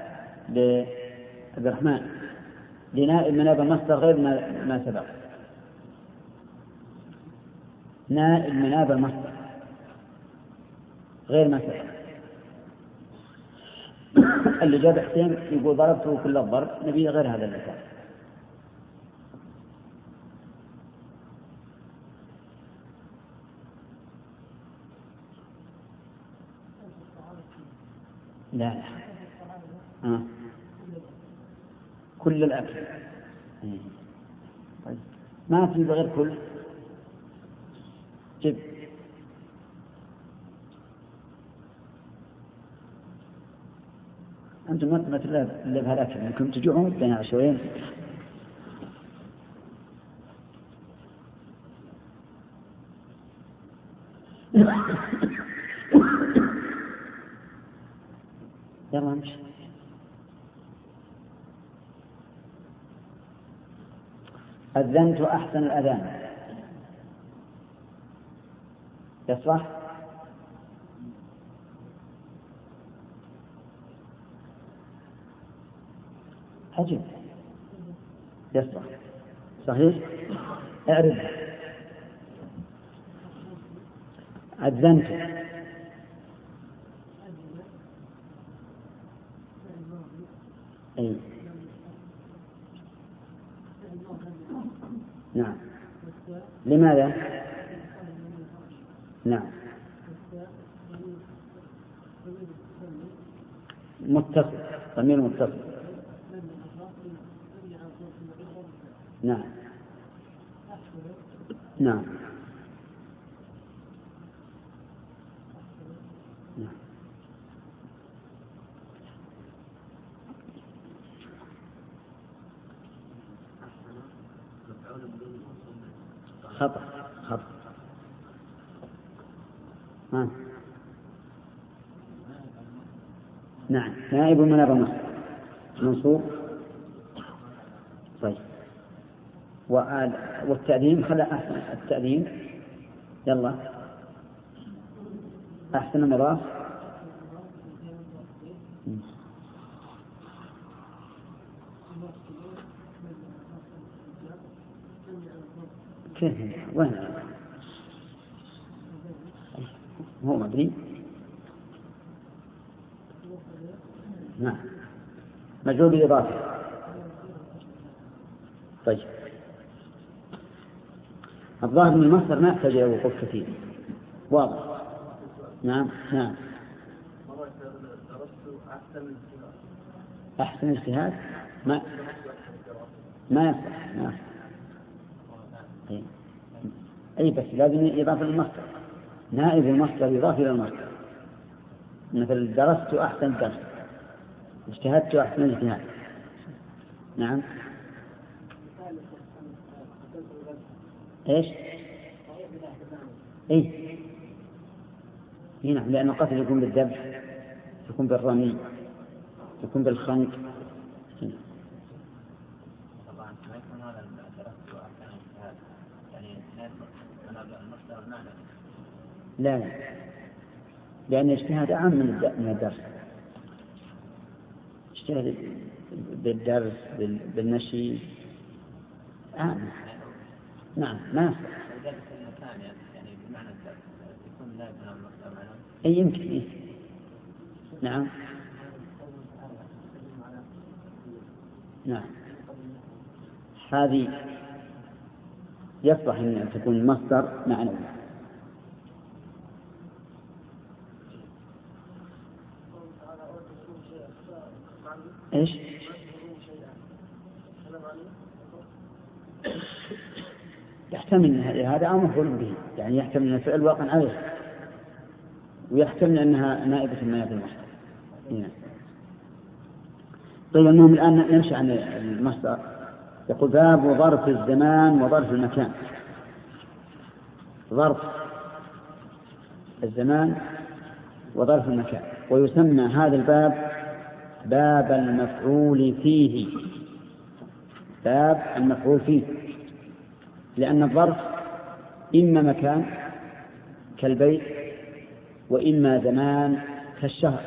لعبد الرحمن لنائب مناب مصدر غير ما سبق. نائب مناب المصدر غير ما سبق. اللي جاب حسين يقول ضربته كل الضرب، نبي غير هذا المثال. لا كل الأكل. طيب ما في بغير كل. جب أنتم ما إلا بهذاك ممكن تجوعون بين عشوين. يلا نمشي. أذنت أحسن الأذان يصلح؟ عجب يصلح صحيح. اعرف أذنت أي نعم. لماذا؟ نعم متصل ضمير متصل. نعم نعم نعم خطأ نعم نائب من أبا منصوب. طيب والتأديم خلى أحسن التأديم. يلا أحسن مضاف كيف وين هو مبني؟ نعم مجرور بالإضافة. طيب الظاهر من المصدر ما يحتاج إلى وقوف كثير واضح. نعم نعم أحسن اجتهاد ما يصح. أي بس لازم يضاف للمصدر. نائب المصدر يضاف إلى المصدر. مثل درست أحسن درس اجتهدت أحسن اجتهاد. نعم إيش إيه نعم لأن القتل يكون بالذبح يكون بالرمي يكون بالخنق. طبعا ما يكون هذا درست أحسن اجتهاد يعني المصدر المعنى. لا لأن الاجتهاد أعم من الدرس. اجتهد بالدرس بالنشي أعم. نعم ما يعني بمعنى الدرس يكون لا يكون المصدر معنى. أي يمكن نعم نعم هذه يصلح أن تكون المصدر معنوي. إيش يحتمل هذا أو مفعول به يعني يحتمل أن الفعل واقع عليه ويحتمل أنها نائبة من نائب المصدر. طيب المهم الآن نمشي عن المصدر. يقول باب ظرف الزمان وظرف المكان. ظرف الزمان وظرف المكان ويسمى هذا الباب باب المفعول فيه. باب المفعول فيه لأن الظرف إما مكان كالبيت وإما زمان كالشهر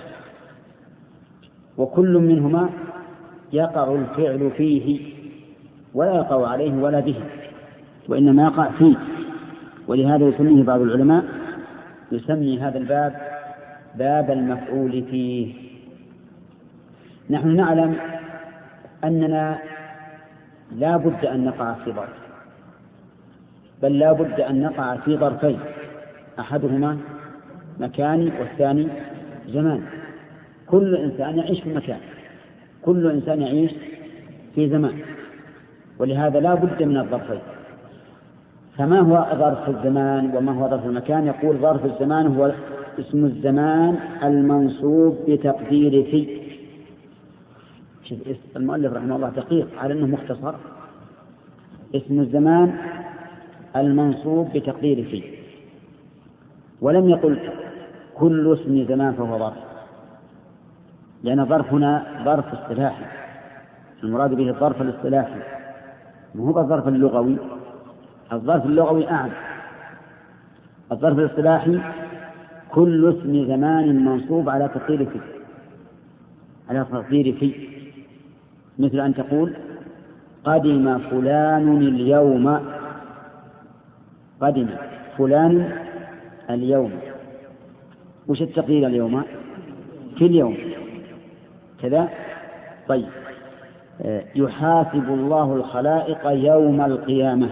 وكل منهما يقع الفعل فيه ولا يقع عليه ولا به وإنما يقع فيه. ولهذا يسميه بعض العلماء يسمي هذا الباب باب المفعول فيه. نحن نعلم أننا لا بد أن نقع في ظرف بل لا بد أن نقع في ظرفين أحدهما مكاني والثاني زمان. كل إنسان يعيش في مكان كل إنسان يعيش في زمان ولهذا لا بد من الظرفين. فما هو ظرف الزمان وما هو ظرف المكان؟ يقول ظرف الزمان هو اسم الزمان المنصوب بتقدير في المؤلف رحمه الله دقيق على أنه مختصر. اسم الزمان المنصوب بتقدير فيه، ولم يقل كل اسم زمان فهو ظرف، لأن الظرف هنا ظرف اصطلاحي، المراد به الظرف الاصطلاحي وهو الظرف اللغوي. الظرف اللغوي أعم. الظرف الاصطلاحي كل اسم زمان منصوب على تقدير فيه، على تقدير فيه، مثل أن تقول قدم فلان اليوم، قدم فلان اليوم، وش التقدير اليوم؟ في اليوم كذا. طيب، يحاسب الله الخلائق يوم القيامة،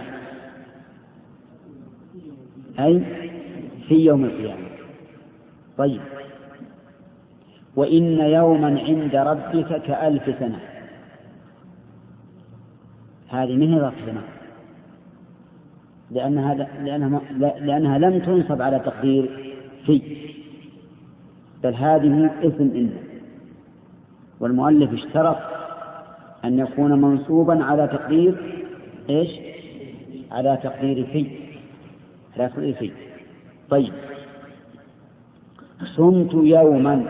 أي في يوم القيامة. طيب، وإن يوما عند ربك كألف سنة، هذه من هي ظرف زمان، لأنها لم تنصب على تقدير في، بل هذه اسم إن، والمؤلف اشترط أن يكون منصوبا على تقدير إيش؟ على تقدير في، على تقدير في. طيب، صمت يوما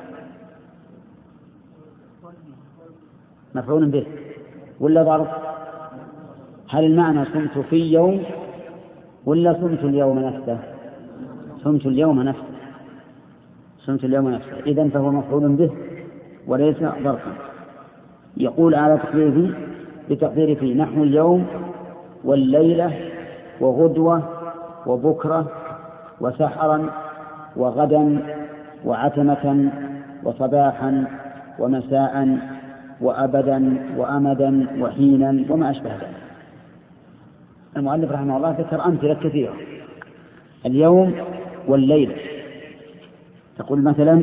مفعول به ولا ظرف؟ هل المعنى صمت في يوم ولا صمت اليوم نفسه؟ صمت اليوم نفسه، صمت اليوم نفسه، إذن فهو مفعول به وليس ظرفا. يقول على تقديره بتقدير فيه نحو اليوم والليلة وغدوة وبكرة وسحرا وغدا وعتمة وصباحا ومساء وأبدا وأمدا وحينا وما أشبه ذلك. المؤلف رحمه الله ذكر أمثلة كثيرة. اليوم والليلة، تقول مثلا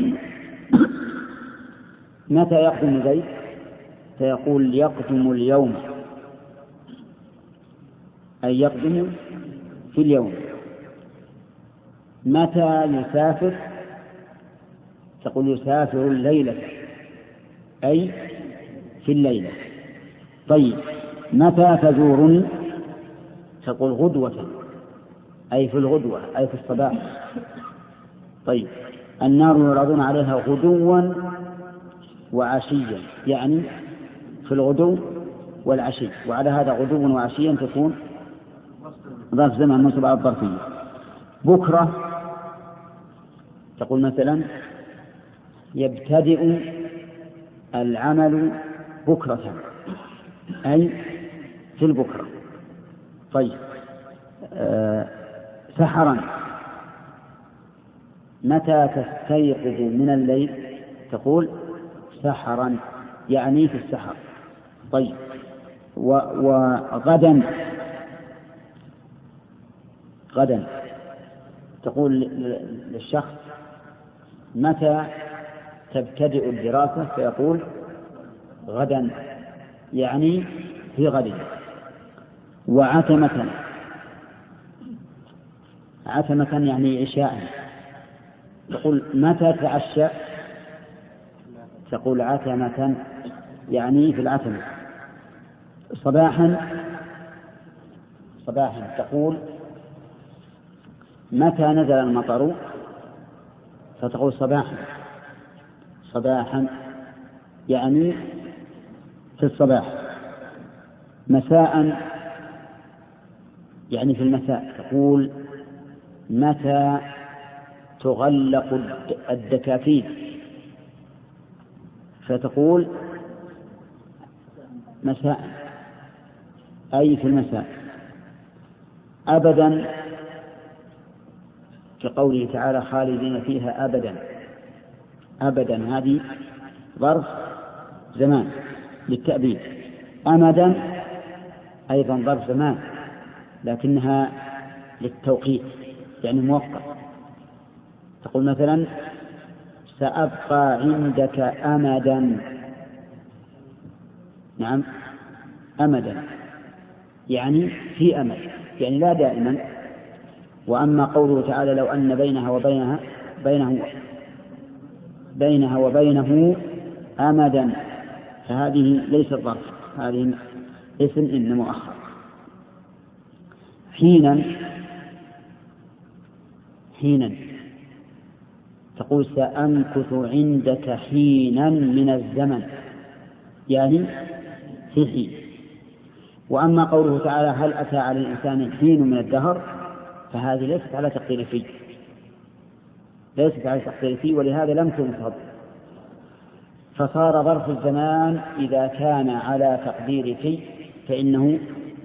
متى يقدم زيد؟ فيقول يقدم اليوم، أي يقدم في اليوم. متى يسافر؟ تقول يسافر الليلة، أي في الليلة. طيب، متى تزورني؟ تقول غدوة، أي في الغدوة، أي في الصباح. طيب، النار يعرضون عليها غدوا وعشيا، يعني في الغدو والعشي، وعلى هذا غدوا وعشيا تكون ظرف زمن منصوب على الظرفية. بكرة تقول مثلا يبتدئ العمل بكرة، أي في البكرة. طيب، سحرا متى تستيقظ من الليل؟ تقول سحرا، يعني في السحر. طيب، وغدا، غدا تقول للشخص متى تبتدئ الدراسة؟ فيقول غدا، يعني في غد. وعتمة، عتمة يعني عشاء، تقول متى تعشى؟ تقول عتمة، يعني في العتمة. صباحا، صباحا تقول متى نزل المطر؟ فتقول صباحا، صباحا يعني في الصباح. مساء يعني في المساء، تقول متى تغلق الدكاكين؟ فتقول مساء، أي في المساء. أبدا كقوله تعالى خالدين فيها أبدا، أبدا هذه ظرف زمان للتأبيد. أمدا أيضا ظرف زمان لكنها للتوقيت، يعني مؤقت. تقول مثلا سأبقى عندك أمدا، نعم أمدا يعني في أمد، يعني لا دائما. وأما قوله تعالى لو أن بينها وبينه أمدا فهذه ليست ظرف، هذه اسم إن مؤخر. حينا تقول سأمكث عندك حينا من الزمن، يعني في حين. وأما قوله تعالى هل أتى على الإنسان حين من الدهر، فهذه ليست على تقدير فيه، ليست على تقدير فيه، ولهذا لم تنصب، فصار ظرف الزمان إذا كان على تقدير فيه فإنه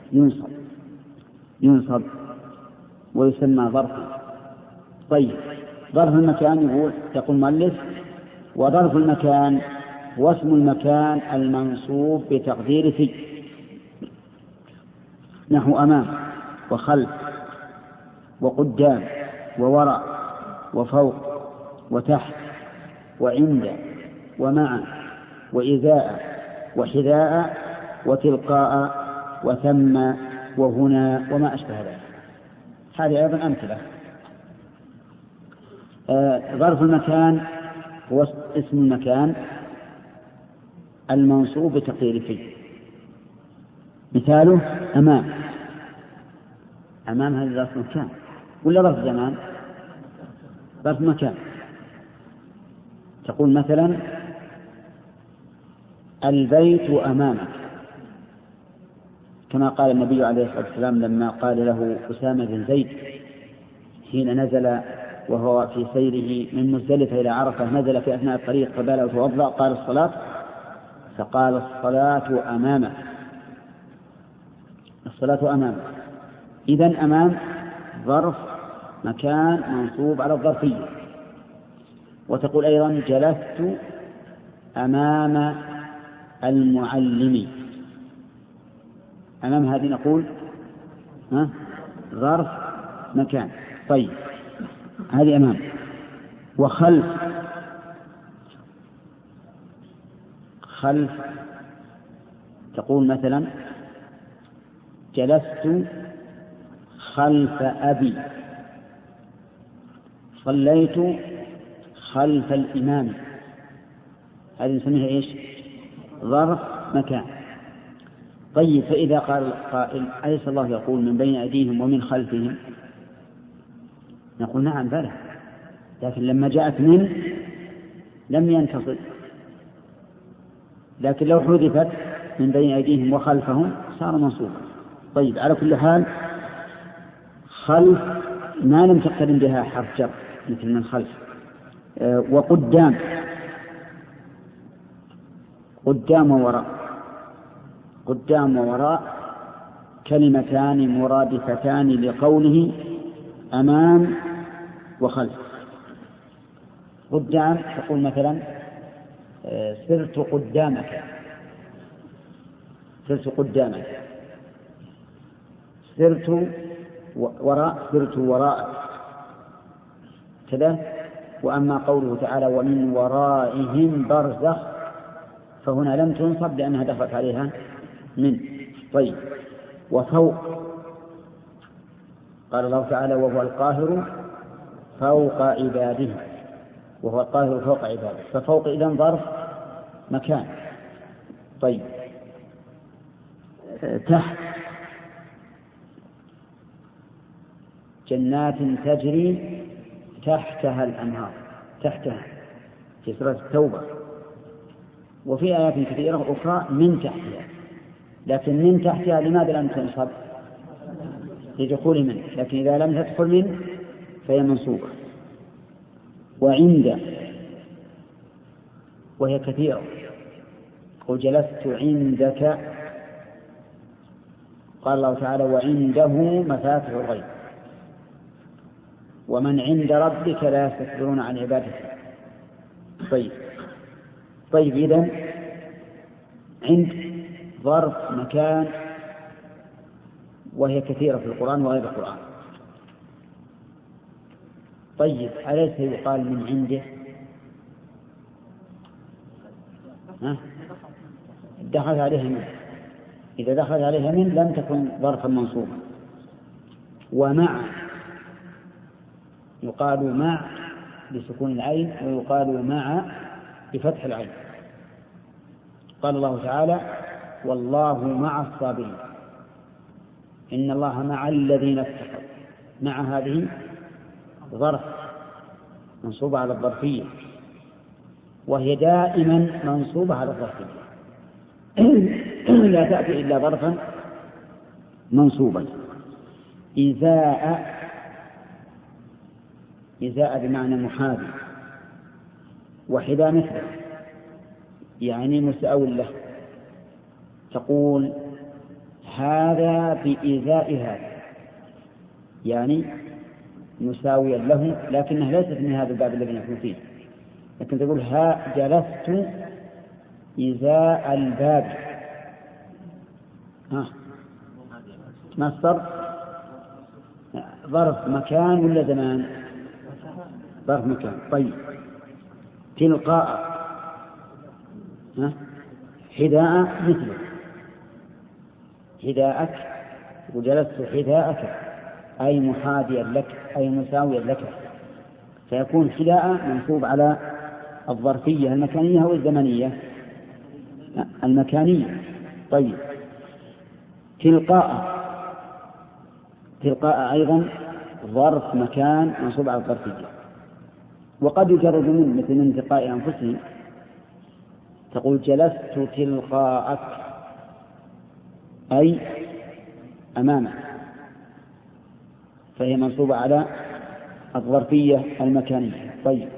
ينصب ويسمى ظرفا. طيب، ظرف المكان يقول مؤلف وظرف المكان هو اسم المكان المنصوب بتقدير فيه، نحو أمام وخلف وقدام ووراء وفوق وتحت وعند ومع وإزاء وحذاء وتلقاء وثم وهنا وما أشبه ذلك. هذه أيضا أمثلة. ظرف المكان هو اسم المكان المنصوب بتقدير فيه، مثاله أمام هذا ظرف مكان ولا ظرف زمان؟ ظرف مكان. تقول مثلا البيت أمامك، كما قال النبي عليه الصلاة والسلام لما قال له أسامة بن زيد حين نزل وهو في سيره من مزدلفة إلى عرفة، نزل في أثناء الطريق فبال وتوضأ، قال الصلاة، فقال الصلاة أمامك، الصلاة أمامك. إذن أمام ظرف مكان منصوب على الظرفية. وتقول أيضا جلست أمام المعلم، أمام هذه نقول ظرف مكان. طيب، هذه أمام. وخلف تقول مثلا جلست خلف أبي، صليت خلف الإمام، هذه نسميها إيش؟ ظرف مكان. طيب، فإذا قال قائل أليس الله يقول من بين أيديهم ومن خلفهم؟ نقول نعم بلى، لكن لما جاءت من لم ينتصل، لكن لو حذفت من بين أيديهم وخلفهم صار منصوبا. طيب، على كل حال خلف ما لم تقترن بها حرف جر مثل من خلف. وقدام ووراء كلمتان مرادفتان لقوله أمام وخلف. قدام تقول مثلا سرت قدامك، سرت وراءك كذا. وأما قوله تعالى ومن ورائهم برزخ، فهنا لم تنصب لأنها دخلت عليها من. طيب، وفوق قال الله تعالى وهو القاهر فوق عباده، وهو القاهر فوق عباده، ففوق إذن ظرف مكان. طيب، تحت جنات تجري تحتها الأنهار، تحتها في سورة التوبة. وفي آيات كثيرة أخرى من تحتها، لكن من تحتها لماذا لم تنصب؟ لدخول من، لكن إذا لم تدخل من فهي منصوبة. وعند وهي كثيرة، قل جلست عندك، قال الله تعالى وعنده مفاتح الغيب ومن عند ربك لا يستكبرون عن عبادته. طيب إذن عند ظرف مكان وهي كثيرة في القرآن وغير القرآن. طيب، أليس يقال من عنده؟ دخل عليها من، إذا دخل عليها من لم تكن ظرفا منصوبا. ومع يقال مع بسكون العين ويقال مع بفتح العين. قال الله تعالى والله مع الصابرين إن الله مع الذين اتقوا. مع هذه ظرف منصوبة على الظرفية، وهي دائما منصوبة على الظرفية لا تأتي إلا ظرفا منصوبا. إزاء بمعنى محاذي، وحذاء مثله يعني مساو له. تقول هذا بإزاء هذا يعني مساويا له، لكنها ليست من هذا الباب الذي نحن فيه، لكن تقول جلست إزاء الباب. مصدر ظرف مكان ولا زمان؟ ظرف مكان. طيب تلقاء حذاء مثله حذاءك، وجلست حذاءك أي محاذيا لك أي مساويا لك، فيكون حذاء منصوب على الظرفية المكانية أو الزمنية؟ المكانية. طيب تلقاء أيضا ظرف مكان منصوب على الظرفية، وقد يجرد من مثل من تلقاء أنفسهم. تقول جلست تلقاءك أي أمامك، فهي منصوبة على الظرفية المكانية. طيب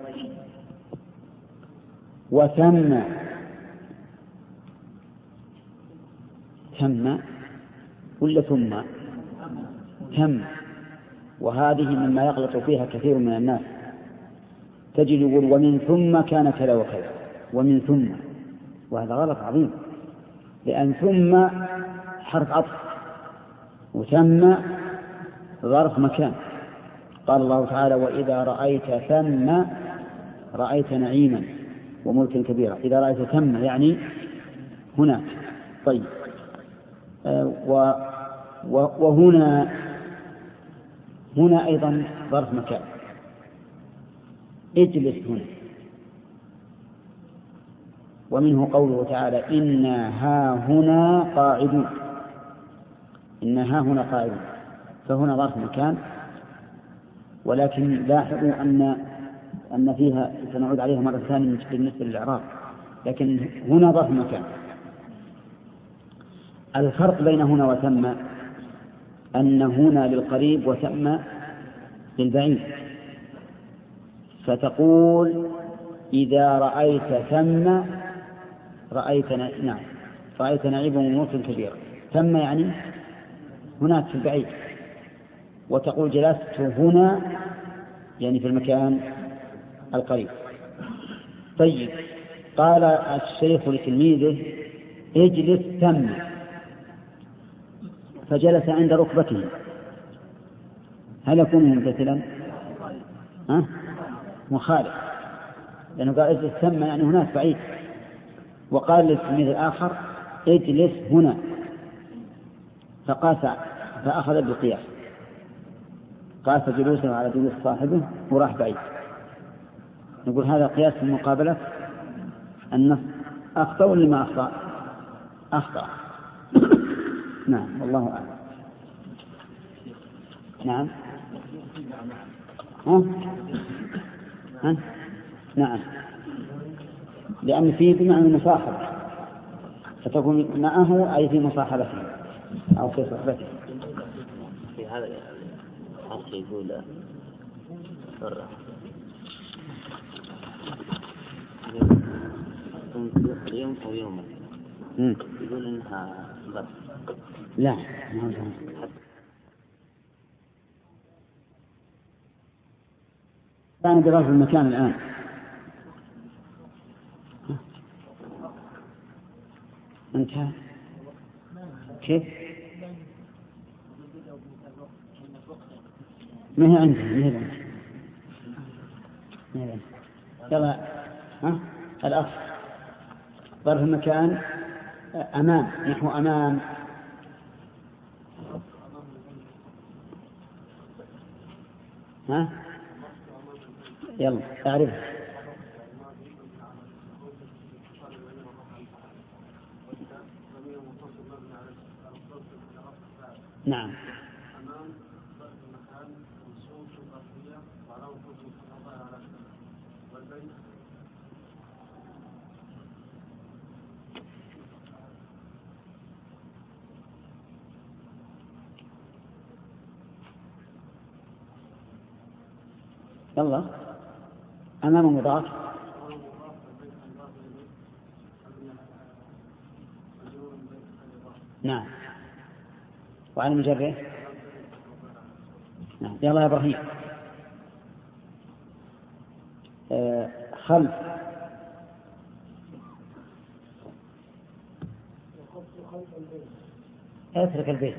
وثم ولا ثم، وهذه مما يغلط فيها كثير من الناس. تجد يقول ومن ثم كان كذا وكذا، ومن ثم، وهذا غلط عظيم، لأن ثم حرف عطف وثم ظرف مكان. قال الله تعالى وإذا رأيت ثم رأيت نعيما وملكا كبيرا. إذا رأيت ثم يعني هناك. طيب وهنا أيضا ظرف مكان. اجلس هنا. ومنه قوله تعالى إنا ها هنا قاعدون. فهنا ظرف مكان، ولكن لاحظوا أن فيها سنعود عليها مرة ثانية بالنسبة للإعراب، لكن هنا ظرف مكان. الفرق بين هنا وثم أن هنا للقريب وثم للبعيد. فتقول إذا رأيت ثم رأيت نعيما وملكا كبيرا. ثم يعني هناك في البعيد. وتقول جلست هنا يعني في المكان القريب. طيب قال الشيخ لتلميذه اجلس ثم، فجلس عند ركبته، هل يكون ممتثلا؟ مخالف، لأنه قال اجلس ثم يعني هناك بعيد. وقال للتلميذ الآخر اجلس هنا، فأخذ بالقياس، قاس جلوسه على جلوس صاحبه وراح بعيد. نقول هذا قياس في مقابلة النص. أخطأ ولا ما أخطأ؟ نعم والله أعلم. نعم نعم، لأن فيه بمعنى المصاحبة، فتكون معه أي في مصاحبته أو في صحبته. في هذا الحق يقول اليوم أو يوما، يقول إنها ظرف. لا كان بظرف المكان الآن. انتهى كيف؟ ما هي عندي يلا الأصل ظرف المكان أمام، نحو أمام. يلا أعرف. نعم. يلا أمام مضاف. نعم. وعلى مجره. نعم. يلا يا إبراهيم. خلف. اترك البيت.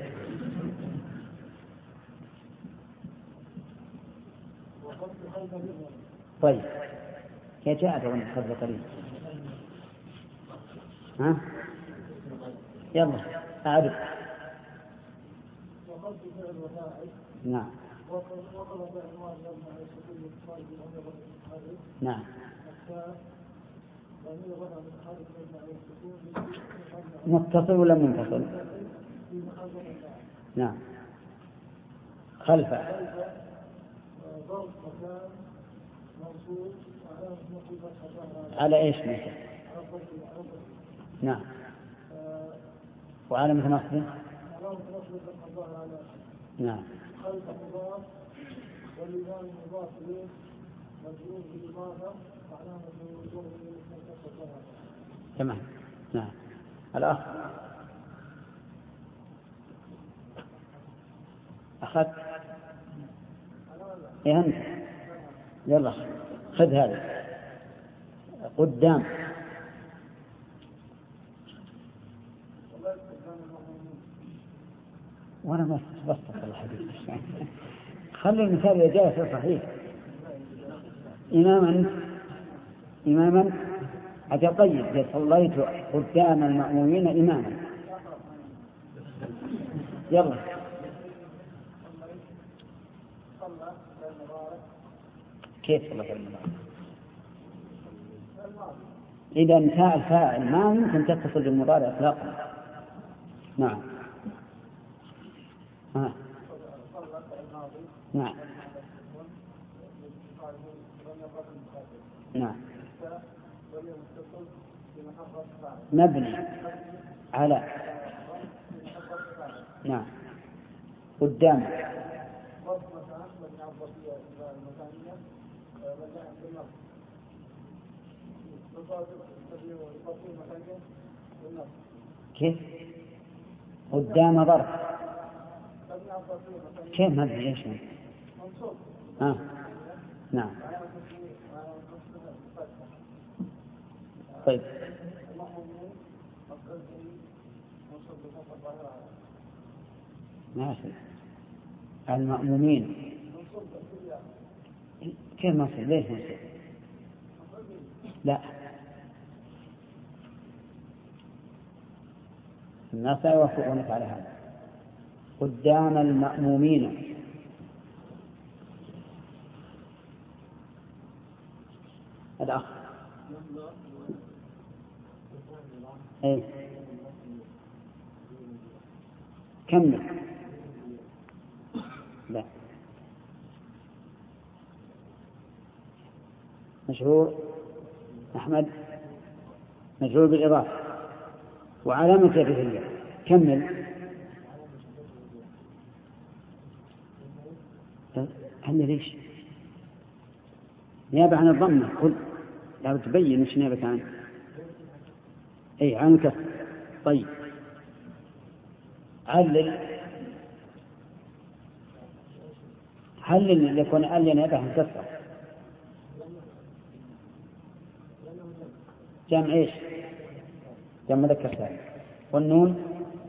طيب يا جاء من خلف قريب. ها يلا أعرف. نعم. نعم. متصل ولا منفصل؟ نعم. خلفه. على ايش مثل؟ نعم. وعلامة نصبه. نعم. تمام. نعم. الأخ أخذت أنت. يلا خذ هذا قدام. وأنا ما بسطت الحديث. خلي المثال إذا جاء صحيح. إماما أجل. طيب صليت قدام المأمومين إماما. يلا كيف صلى المضارع؟ إذا انتهى الفاعل ما يمكن تتصل بالمضارع إطلاقا. نعم. نعم. نعم. مبني على. نعم. قدام. كيف قدام ظرف؟ كيف مبني ايش؟ نعم. طيب ماشي. المأمومين كيف مصر؟ ليش مصر؟ لا الناس لا يوافقونك على هذا. قدام المأمومين. الأخ أي كمل. لا مشهور أحمد مشهور بالإضافة وعلامة جره. كمل. هل ليش نيابة عن الضمة؟ قل لا تبين مش نيابة عنه. أي عن الكسر. طيب علل يكون علل نيابة عن الكسر. جمع ايش؟ جمع مذكر سالم. والنون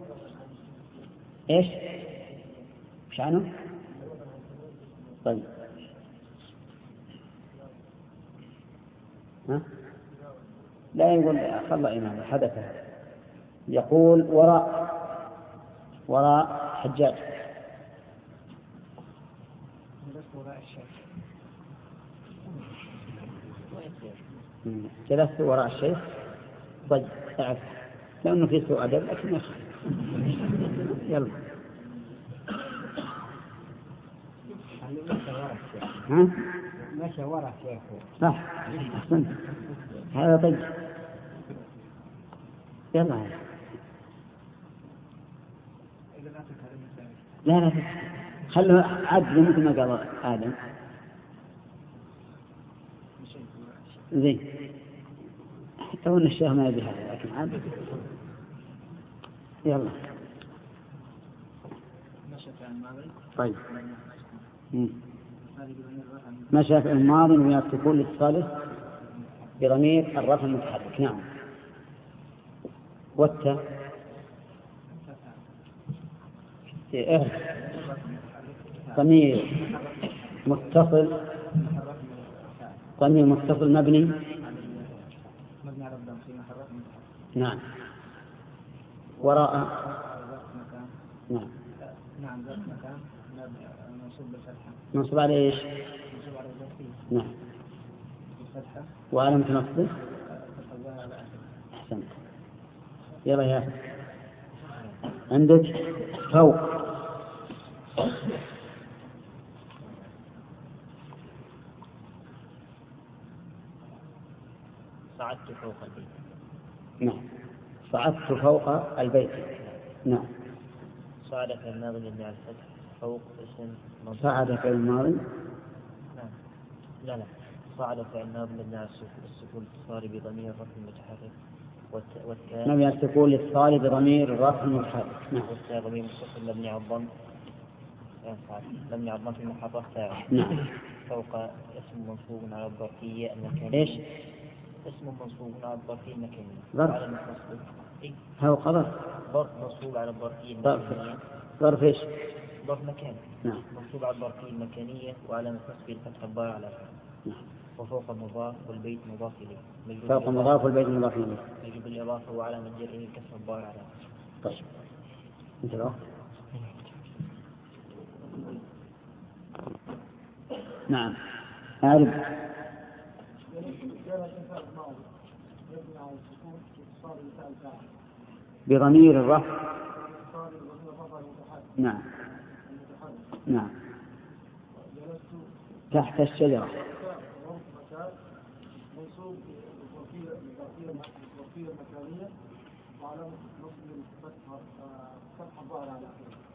ايش؟ مش عنه؟ طيب ها؟ لا يقول خلى إمام حدث. يقول وراء حجاج. جلست وراء الشيخ. طيب أعرف لأنه في سوء أدب لكن يلا يعني مشى ورا الشيخ. ها؟ مشى ورا الشيخ. صح. أحسنت. هذا طيب. يلا. لا خلوا عدل مثل ما قال آدم. زين. حتى وإن الشيخ ما يبي هذا لكن عدل. يلا. طيب. ما شاف الماضي ويكتبون للصالح بضمير الرفع المتحرك. نعم. والتاء ضمير متصل مبني. نعم. وراء. نعم. نعم ذات مكان منصوب بالفتحة. منصوب على ايش؟ منصوب على الظرفية. نعم. بالفتحة. وعلامة نصبه. أحسنت. يلا يا عندك فوق. صعدت فوق البيت. نعم. صعدت فوق البيت. نعم. صعد في الماضي مبني على الفتح. فوق اسم منصوب. صعد في الماضي. نعم. لا صعد في الماضي مبني على السكون الاتصالي بضمير الرفع المتحرك. والتاء مبني على السكون الاتصالي بضمير الرفع المتحرك. نعم. والتاء ضمير متصل مبني على الضم. مبني على الضم في محل تاء. نعم. فوق اسم منصوب على الظرفية المكانية. ايش؟ اسم منصوب على الظرفية المكانية. ظرف. فوق ظرف منصوب على الظرفية ظرف. المكانية. ظرف ايش؟ ظرف مكان. نعم. منصوب على الظرفية المكانية وعلامة نصبه الفتح الضار على الفتح. نعم. وفوق المضاف والبيت مضاف إليه. فوق المضاف والبيت مضاف إليه. يجب الإضافة وعلامة جره كسر الضار على الفتح. طيب. انتبهوا. نعم. عارف. بضمير الرفع. نعم. نعم. تحت الشجرة. منصوب بالظرفية المكانية وعلى نصب فتح الظاهر على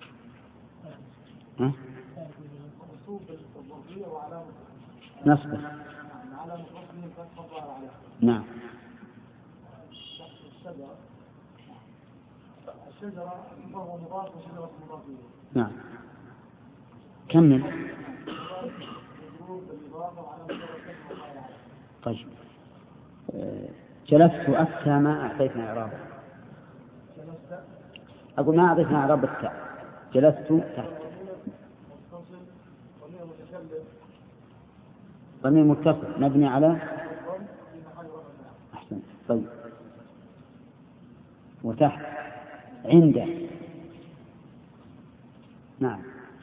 ها؟ منصوب بالظرفية وعلى نصبه. على نصب فتح الظاهر على. نعم. الشجرة وهو مضاف وشجرة مضاف إليه. نعم. كمل. طيب. جلست أتى ما أعطيتنا إعرابه. أقول ما أعطيتنا إعراب التاء. جلست تحت. ضمير متصل مبني على. أحسن. طيب. وتحت عنده. نعم.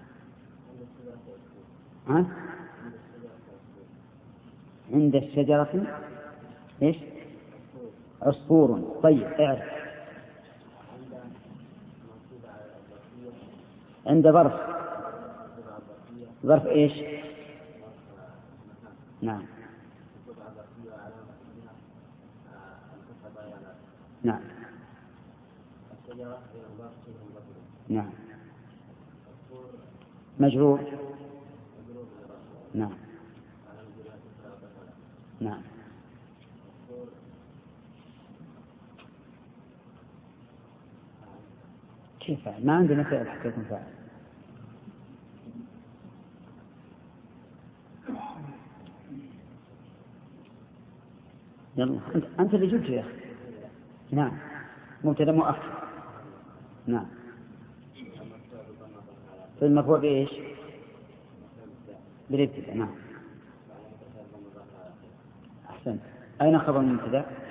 ها؟ عند الشجرة ايش؟ عصفور. طيب اعرف. عند ظرف ايش؟ نعم. نعم. نعم. مجرور. نعم. نعم. كيف فعل؟ ما عندنا فعل حتى يكون فاعل. يلا أنت اللي جبت يا أخي. نعم. مبتدأ مؤخر. نعم. في المرفوع بإيش؟ بالابتداء. نعم. أحسنت. أين خبر المبتدأ؟